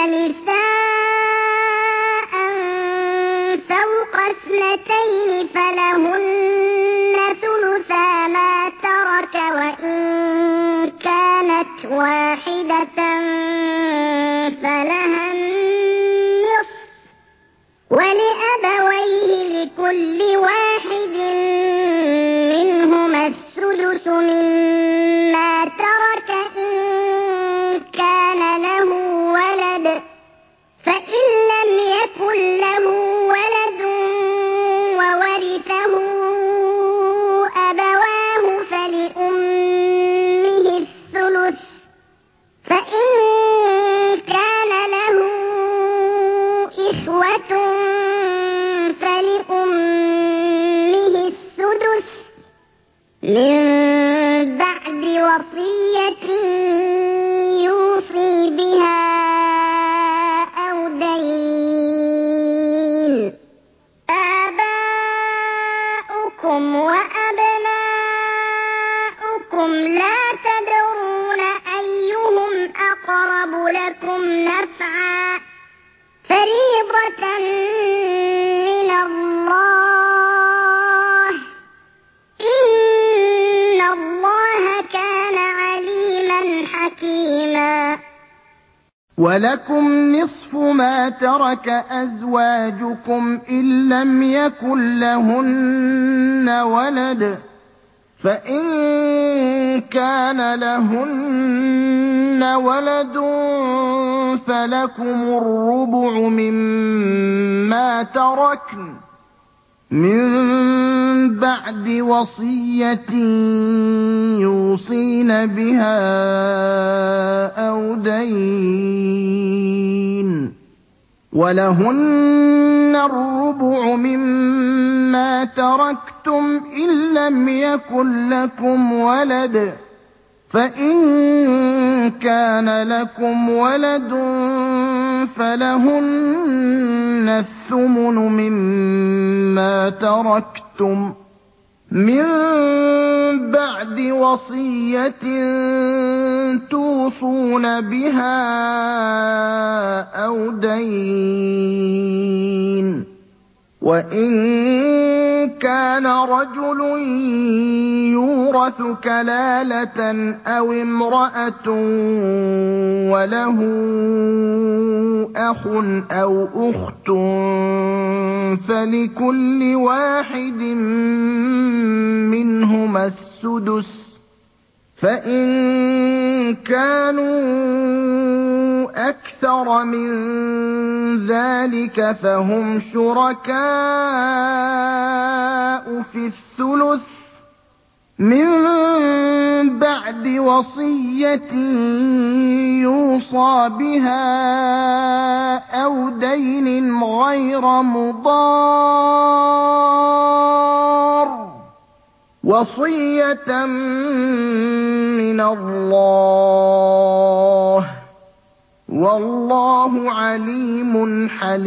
نِسَاءً فَوْقَ اثْنَتَيْنِ فَلَهُنَّ ثُلُثَا مَا تَرَكَ ۖ وَإِن كَانَتْ وَاحِدَةً فَلَهَا النِّصْفُ ۚ وَلِأَبَوَيْهِ لِكُلِّ وَاحِدٍ مِّنْهُمَا السُّدُسُ مِمَّا تَرَكَ إِن كَانَ لَهُ وَلَدٌ ۚ فَإِن لَّمْ يَكُن لَّهُ وَلَدٌ وَوَرِثَهُ أَبَوَاهُ فَلِأُمِّهِ الثُّلُثُ ۚ فَإِن كَانَ لَهُ إِخْوَةٌ فَلِأُمِّهِ السُّدُسُ مِن بَعْدِ وَصِيَّةٍ يُوصِي بِهَا أَوْ دَيْنٍ ۗ آبَاؤُكُمْ وَأَبْنَاؤُكُمْ لَا تَدْرُونَ أَيُّهُمْ أَقْرَبُ لَكُمْ نَفْعًا ۚ فَرِيضَةً مِّنَ اللَّهِ ۗ إِنَّ اللَّهَ كَانَ عَلِيمًا حَكِيمًا وَلَكُمْ نِصْفُ مَا تَرَكَ أَزْوَاجُكُمْ إِن لَّمْ يَكُن لَّهُنَّ وَلَدٌ ۚ فَإِن كَانَ لَهُنَّ وَلَدٌ فَلَكُمُ الرُّبُعُ مِمَّا تَرَكْنَ مِن بَعْدِ وَصِيَّةٍ يُوصِينَ بِهَا أَوْ دَيْنٍ ۗ وَلَهُنَّ الرُّبُعُ مِمَّا تَرَكْتُمْ إِن لَّمْ يَكُن لَّكُمْ وَلَدٌ ۚ فَإِن كَانَ لَكُمْ وَلَدٌ فَلَهُنَّ الثُّمُنُ مِمَّا تَرَكْتُم مِّن بَعْدِ وَصِيَّةٍ تُوصُونَ بِهَا أَوْ دَيْنٍ ۗ وَإِن كَانَ رَجُلٌ يُورَثُ كَلَالَةً أَوِ امْرَأَةٌ وَلَهُ أَخٌ أَوْ أُخْتٌ فَلِكُلِّ واحد منهما السُّدُسُ ۚ فَإِن كَانُوا أَكْثَرَ مِن ذَٰلِكَ فَهُمْ شُرَكَاءُ فِي الثُّلُثِ ۚ مِن بَعْدِ وَصِيَّةٍ يُوصَىٰ بِهَا أَوْ دَيْنٍ غَيْرَ مُضَارٍّ ۚ وَصِيَّةً مِّنَ اللَّهِ ۗ وَاللَّهُ عَلِيمٌ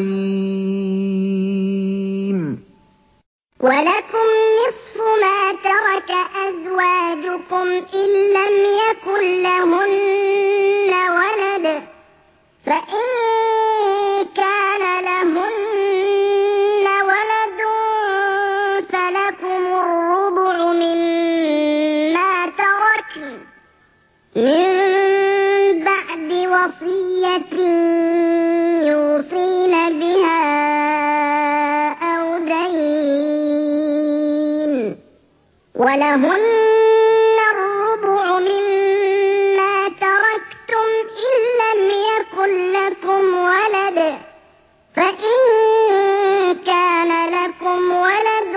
حَلِيمٌ. وَلَكُمْ نِصْفُ مَا تَرَكَ أَزْوَاجُكُمْ إِن لَّمْ يَكُن لَّهُنَّ وَلَدٌ ۚ فَإِن كَانَ لَهُنَّ وَلَدٌ فَلَكُمُ الرُّبُعُ مِمَّا تَرَكْنَ مِن بَعْدِ وَصِيَّةٍ يُوصِينَ بِهَا أَوْ دَيْنٍ ۚ وَلَهُنَّ الرُّبُعُ مِمَّا تَرَكْتُمْ إِن لَّمْ يَكُن لَّكُمْ وَلَدٌ ۚ فَإِن كَانَ لَكُمْ وَلَدٌ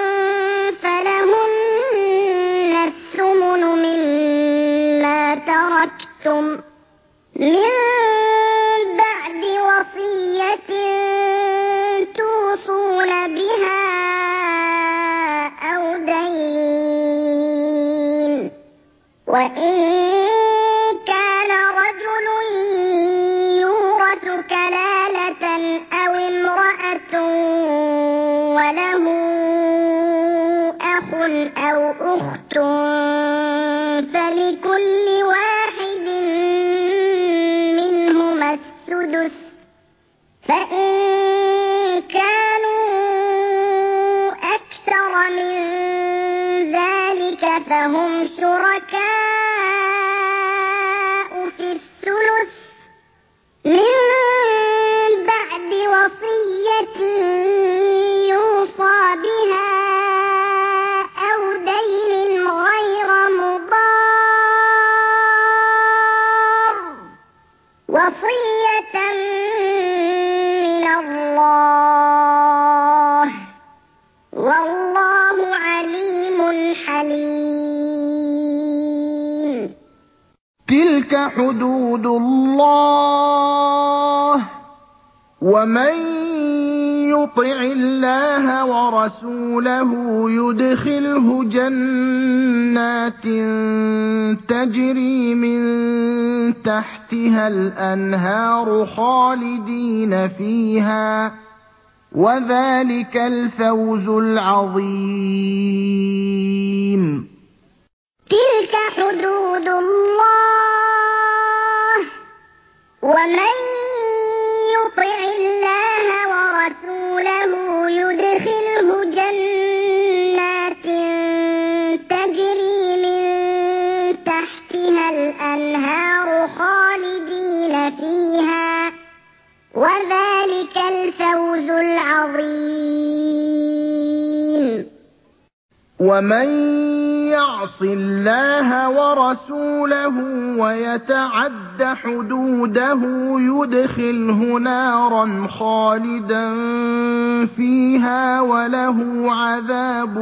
فَلَهُنَّ الثُّمُنُ مِمَّا تَرَكْتُم مِّن بَعْدِ وَصِيَّةٍ تُوصُونَ بِهَا أَوْ دَيْنٍ ۚ وَإِن كَانَ رَجُلٌ يُورَثُ كَلَالَةً أَوِ امْرَأَةٌ وَلَهُ أَخٌ أَوْ أُخْتٌ فَلِكُلِّ وَاحِدٍ مِّنْهُمَا السُّدُسُ ۚ فَإِن كَانُوا أَكْثَرَ مِن ذَٰلِكَ فَهُمْ شُرَكَاءُ فِي الثُّلُثِ مِن بَعْدِ وَصِيَّةٍ يُوصَىٰ بِهَا أَوْ دَيْنٍ غَيْرَ مُضَارٍّ ۚ وَصِيَّةً مِّنَ اللَّهِ ۗ وَاللَّهُ عَلِيمٌ حَلِيمٌ. تِلْكَ حُدُودُ اللَّهِ ۚ وَمَن يُطِعِ اللَّهَ وَرَسُولَهُ يُدْخِلْهُ جَنَّاتٍ تَجْرِي مِن تَحْتِهَا الْأَنْهَارُ خَالِدِينَ فِيهَا ۚ وَذَٰلِكَ الْفَوْزُ الْعَظِيمُ. تِلْكَ حُدُودُ اللَّهِ ۚ وَمَن يُطِعِ اللَّهَ وَرَسُولَهُ يُدْخِلْهُ جَنَّاتٍ تَجْرِي مِن تَحْتِهَا الْأَنْهَارُ خَالِدِينَ فِيهَا ۚ وَذَٰلِكَ الْفَوْزُ الْعَظِيمُ. وَمَن يَعْصِ اللَّهَ وَرَسُولَهُ وَيَتَعَدَّ حُدُودَهُ يُدْخِلْهُ نَارًا خَالِدًا فِيهَا وَلَهُ عَذَابٌ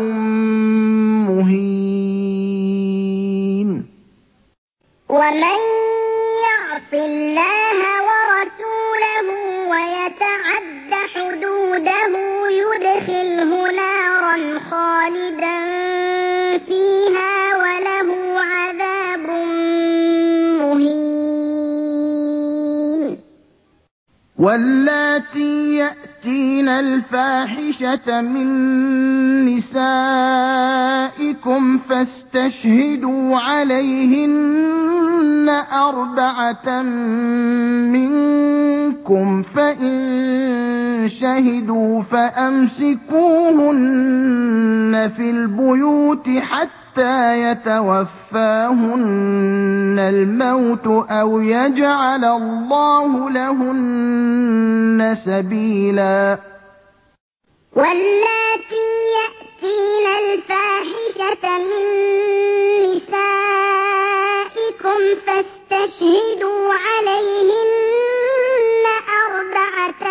مُّهِينٌ. وَمَن يَعْصِ اللَّهَ وَرَسُولَهُ وَيَتَعَدَّ حُدُودَهُ يُدْخِلْهُ نَارًا خَالِدًا فِيهَا وَلَهُ عَذَابٌ مُّهِينٌ. وَاللَّاتِي يَأْتِينَ الْفَاحِشَةَ مِن نِّسَائِكُمْ فَاسْتَشْهِدُوا عَلَيْهِنَّ أَرْبَعَةً مِّنكُمْ ۖ فَإِن شَهِدُوا فَأَمْسِكُوهُنَّ فِي الْبُيُوتِ حَتَّىٰ يَتَوَفَّاهُنَّ الْمَوْتُ أَوْ يَجْعَلَ اللَّهُ لَهُنَّ سَبِيلًا. وَاللَّاتِي يَأْتِينَ الْفَاحِشَةَ مِن نِّسَائِكُمْ فَاسْتَشْهِدُوا عَلَيْهِنَّ أَرْبَعَةً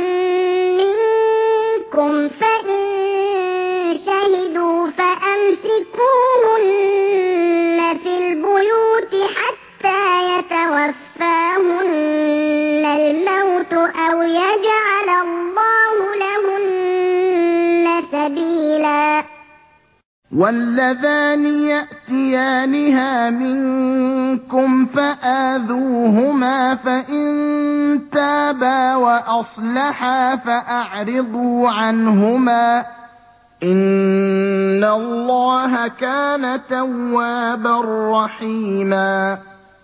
مِّنكُمْ ۖ فَإِن شَهِدُوا فَأَمْسِكُوهُنَّ فِي الْبُيُوتِ حَتَّىٰ يَتَوَفَّاهُنَّ الْمَوْتُ أَوْ يَجْعَلَ اللَّهُ لَهُنَّ سَبِيلًا. وَاللَّذَانِ يأتيانها منكم فآذوهما فإن تابا وأصلحا فأعرضوا عنهما إن الله كان توابا رحيما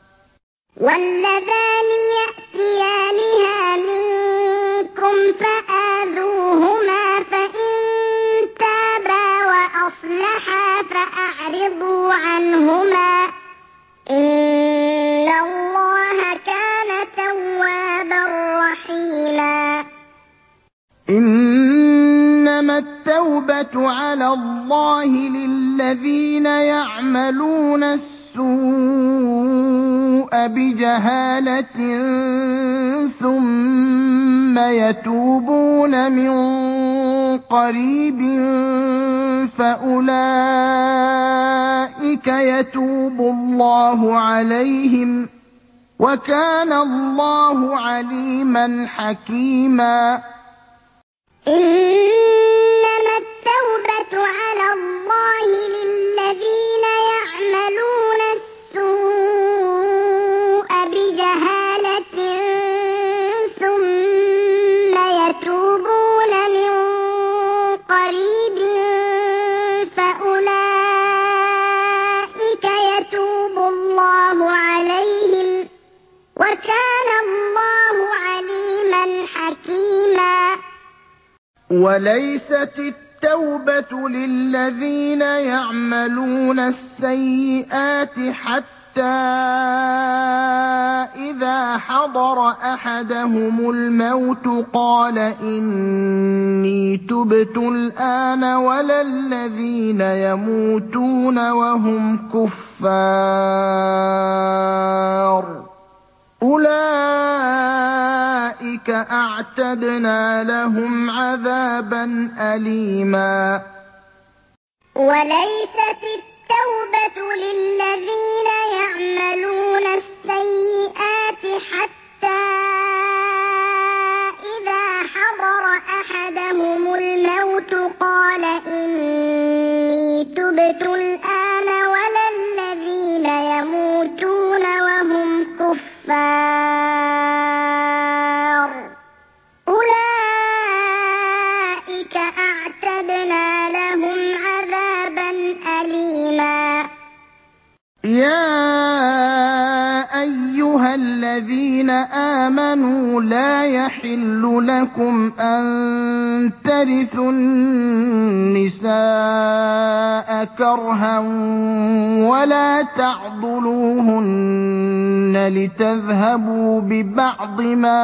واللذان يأتيانها منكم فآذوهما فإن تابا وأصلحا فأعرضوا عنهما إن الله كان توابا رحيما إنما التوبة على الله للذين يعملون السوء بجهالة ثم يتوبون من قريب فأولئك يتوب الله عليهم وكان الله عليما حكيما إنما التوبة على الله للذين يعملون السوء بجهالة ثم يتوبون من قريب فأولئك يتوب الله عليهم وكان الله عليما حكيما وليست التوبة للذين يعملون السيئات حتى إذا حضر أحدهم الموت قال إني تبت الآن ولا الذين يموتون وهم كفار أولئك أعتدنا لهم عذابا أليما وليست التوبة للذين يعملون السيئات حتى إذا حضر أحدهم الموت قال إني تبت الآن ولا الذين يموتون وهم كفار أولئك أعتدنا لهم عذابا أليما يا أيها الذين آمنوا لا يحل لكم أن ترثوا النساء كرها ولا تعضلوهن لتذهبوا ببعض ما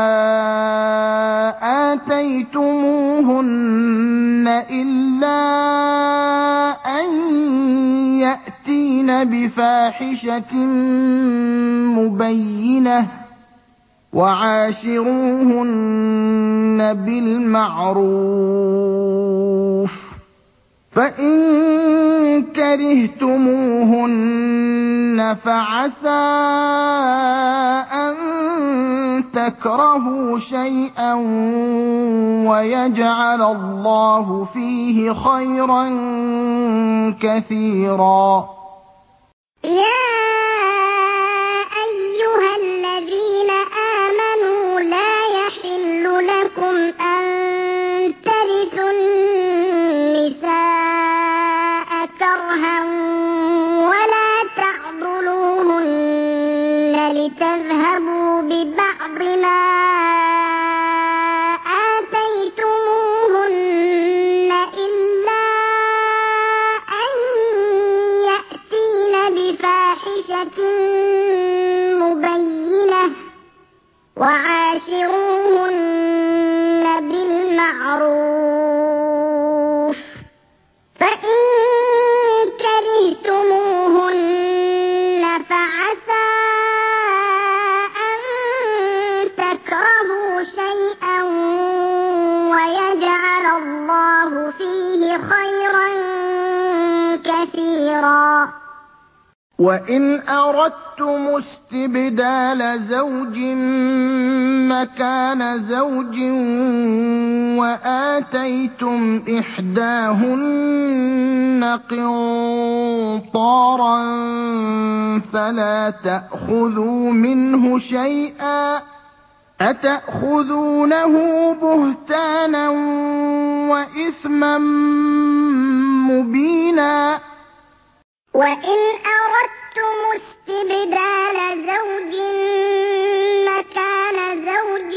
آتيتموهن إلا أن يأتين بفاحشة مبينة وعاشروهن بالمعروف فإن كرهتموهن فعسى أن تكرهوا شيئا ويجعل الله فيه خيرا كثيرا يا أيها الذين آمنوا لا يحل لكم أن ترثوا النساء كرها ولا تعضلوهن لتذهبوا ببعض ما آتيتموهن إلا أن يأتين بفاحشة مبينة وعاشروهن بالمعروف فإن كرهتموهن فعسى أن تكرهوا شيئا ويجعل الله فيه خيرا كثيرا وَإِنْ أَرَدتُّمُ اسْتِبْدَالَ زَوْجٍ مَّكَانَ زَوْجٍ وَآتَيْتُمْ إِحْدَاهُنَّ قِنطَارًا فَلَا تَأْخُذُوا مِنْهُ شَيْئًا ۚ أَتَأْخُذُونَهُ بُهْتَانًا وَإِثْمًا مُّبِينًا وَإِنْ أَرَدتُّمُ اسْتِبْدَالَ زَوْجٍ مَّكَانَ زَوْجٍ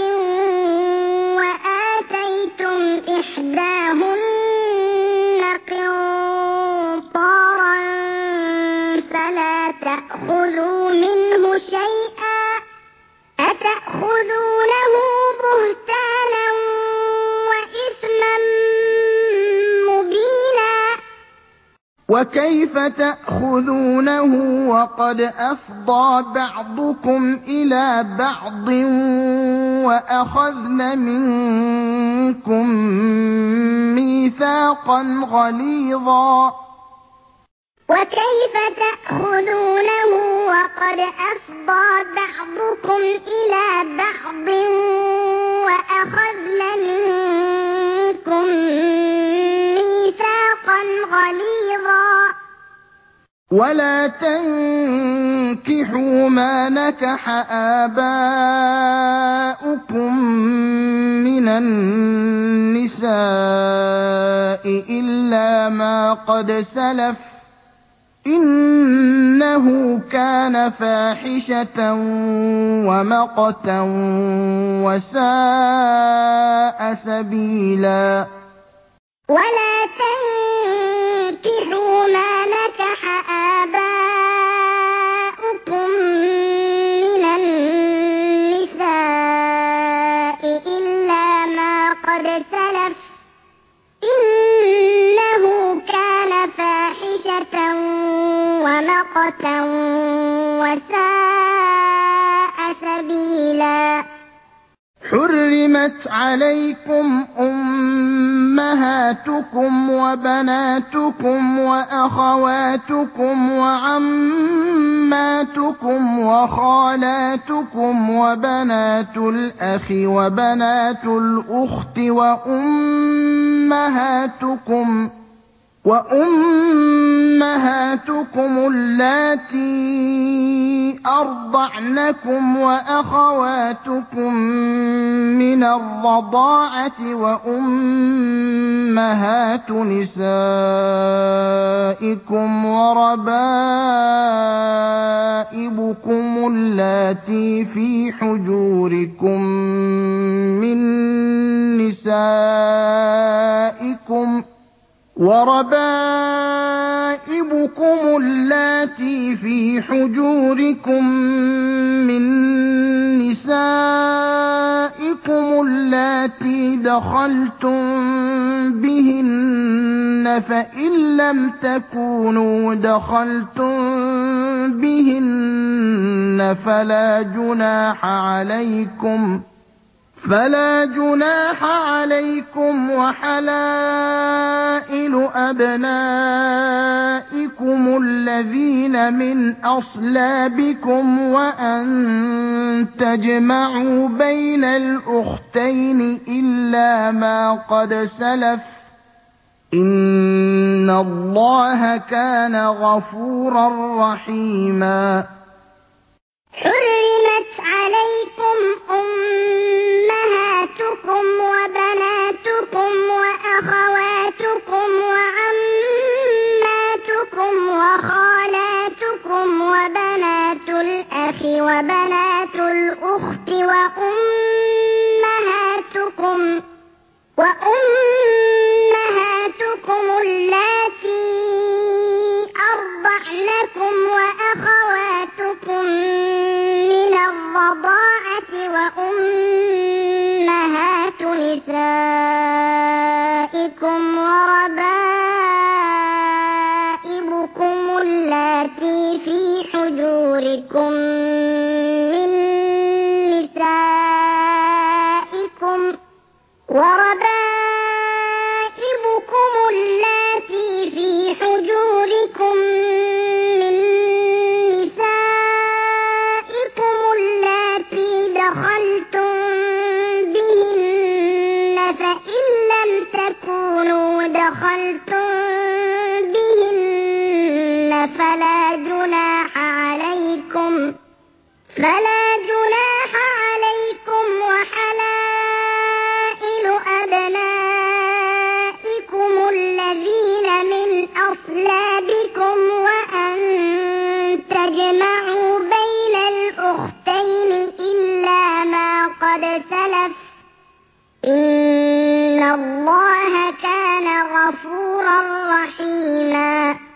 وَآتَيْتُمْ إِحْدَاهُنَّ قِنطَارًا فَلَا تَأْخُذُوا مِنْهُ شَيْئًا ۚ أَتَأْخُذُونَهُ بُهْتَانًا وَإِثْمًا مُّبِينًا وَكَيْفَ تَأْخُذُونَهُ وَقَدْ أَفْضَىٰ بَعْضُكُمْ إِلَىٰ بَعْضٍ وَأَخَذْنَ مِنكُم مِّيثَاقًا غَلِيظًا وَكَيْفَ تَأْخُذُونَهُ وَقَدْ أَفْضَىٰ بَعْضُكُمْ إِلَىٰ بَعْضٍ وَأَخَذْنَ مِنكُم مِّيثَاقًا غَلِيظًا وَلَا تَنكِحُوا مَا نَكَحَ آبَاؤُكُم مِّنَ النِّسَاءِ إِلَّا مَا قَدْ سَلَفَ ۚ إِنَّهُ كَانَ فَاحِشَةً وَمَقْتًا وَسَاءَ سَبِيلًا وَلَا تَنكِحُوا مَا نَكَحَ آبَاؤُكُم مِّنَ النِّسَاءِ إِلَّا مَا قَدْ سَلَفَ ۚ إِنَّهُ كَانَ فَاحِشَةً وَمَقْتًا وَسَاءَ سَبِيلًا حُرِّمَتْ عَلَيْكُمْ أُمَّهَاتُكُمْ وَبَنَاتُكُمْ وَأَخَوَاتُكُمْ وَعَمَّاتُكُمْ وَخَالَاتُكُمْ وَبَنَاتُ الْأَخِ وَبَنَاتُ الْأُخْتِ وَأُمَّهَاتُكُمُ اللَّاتِي أَرْضَعْنَكُمْ وَأَخَوَاتُكُم مِّنَ الرَّضَاعَةِ وَأُمَّهَاتُ نِسَائِكُمْ وَرَبَائِبُكُمُ اللَّاتِي فِي حُجُورِكُم مِّن نِّسَائِكُمُ اللَّاتِي دَخَلْتُم بِهِنَّ ۖ فَإِن لَّمْ تَكُونُوا دَخَلْتُم بِهِنَّ فَلَا جُنَاحَ عَلَيْكُمْ وَحَلَائِلُ أَبْنَائِكُمُ الَّذِينَ مِنْ أَصْلَابِكُمْ وَأَن تَجْمَعُوا بَيْنَ الْأُخْتَيْنِ إِلَّا مَا قَدْ سَلَفَ ۚ إِنَّ اللَّهَ كَانَ غَفُورًا رَّحِيمًا حُرِّمَتْ عَلَيْكُمْ أُمَّهَاتُكُمْ وَبَنَاتُكُمْ وَأَخَوَاتُكُمْ وَعَمَّاتُكُمْ وَخَالَاتُكُمْ وَبَنَاتُ الْأَخِ وَبَنَاتُ الْأُخْتِ وَأُمَّهَاتُكُمُ اللَّاتِي أَرْضَعْنَكُمْ وَأَخَوَاتُكُم مِّنَ الرَّضَاعَةِ وَأُمَّهَاتُ نِسَائِكُمْ وَرَبَائِبُكُمُ اللَّاتِي فِي حُجُورِكُم مِّن نِّسَائِكُمْ فلا جناح عليكم وحلائل أبنائكم الذين من أصلابكم وأن تجمعوا بين الأختين إلا ما قد سلف إن الله كان غفورا رحيما.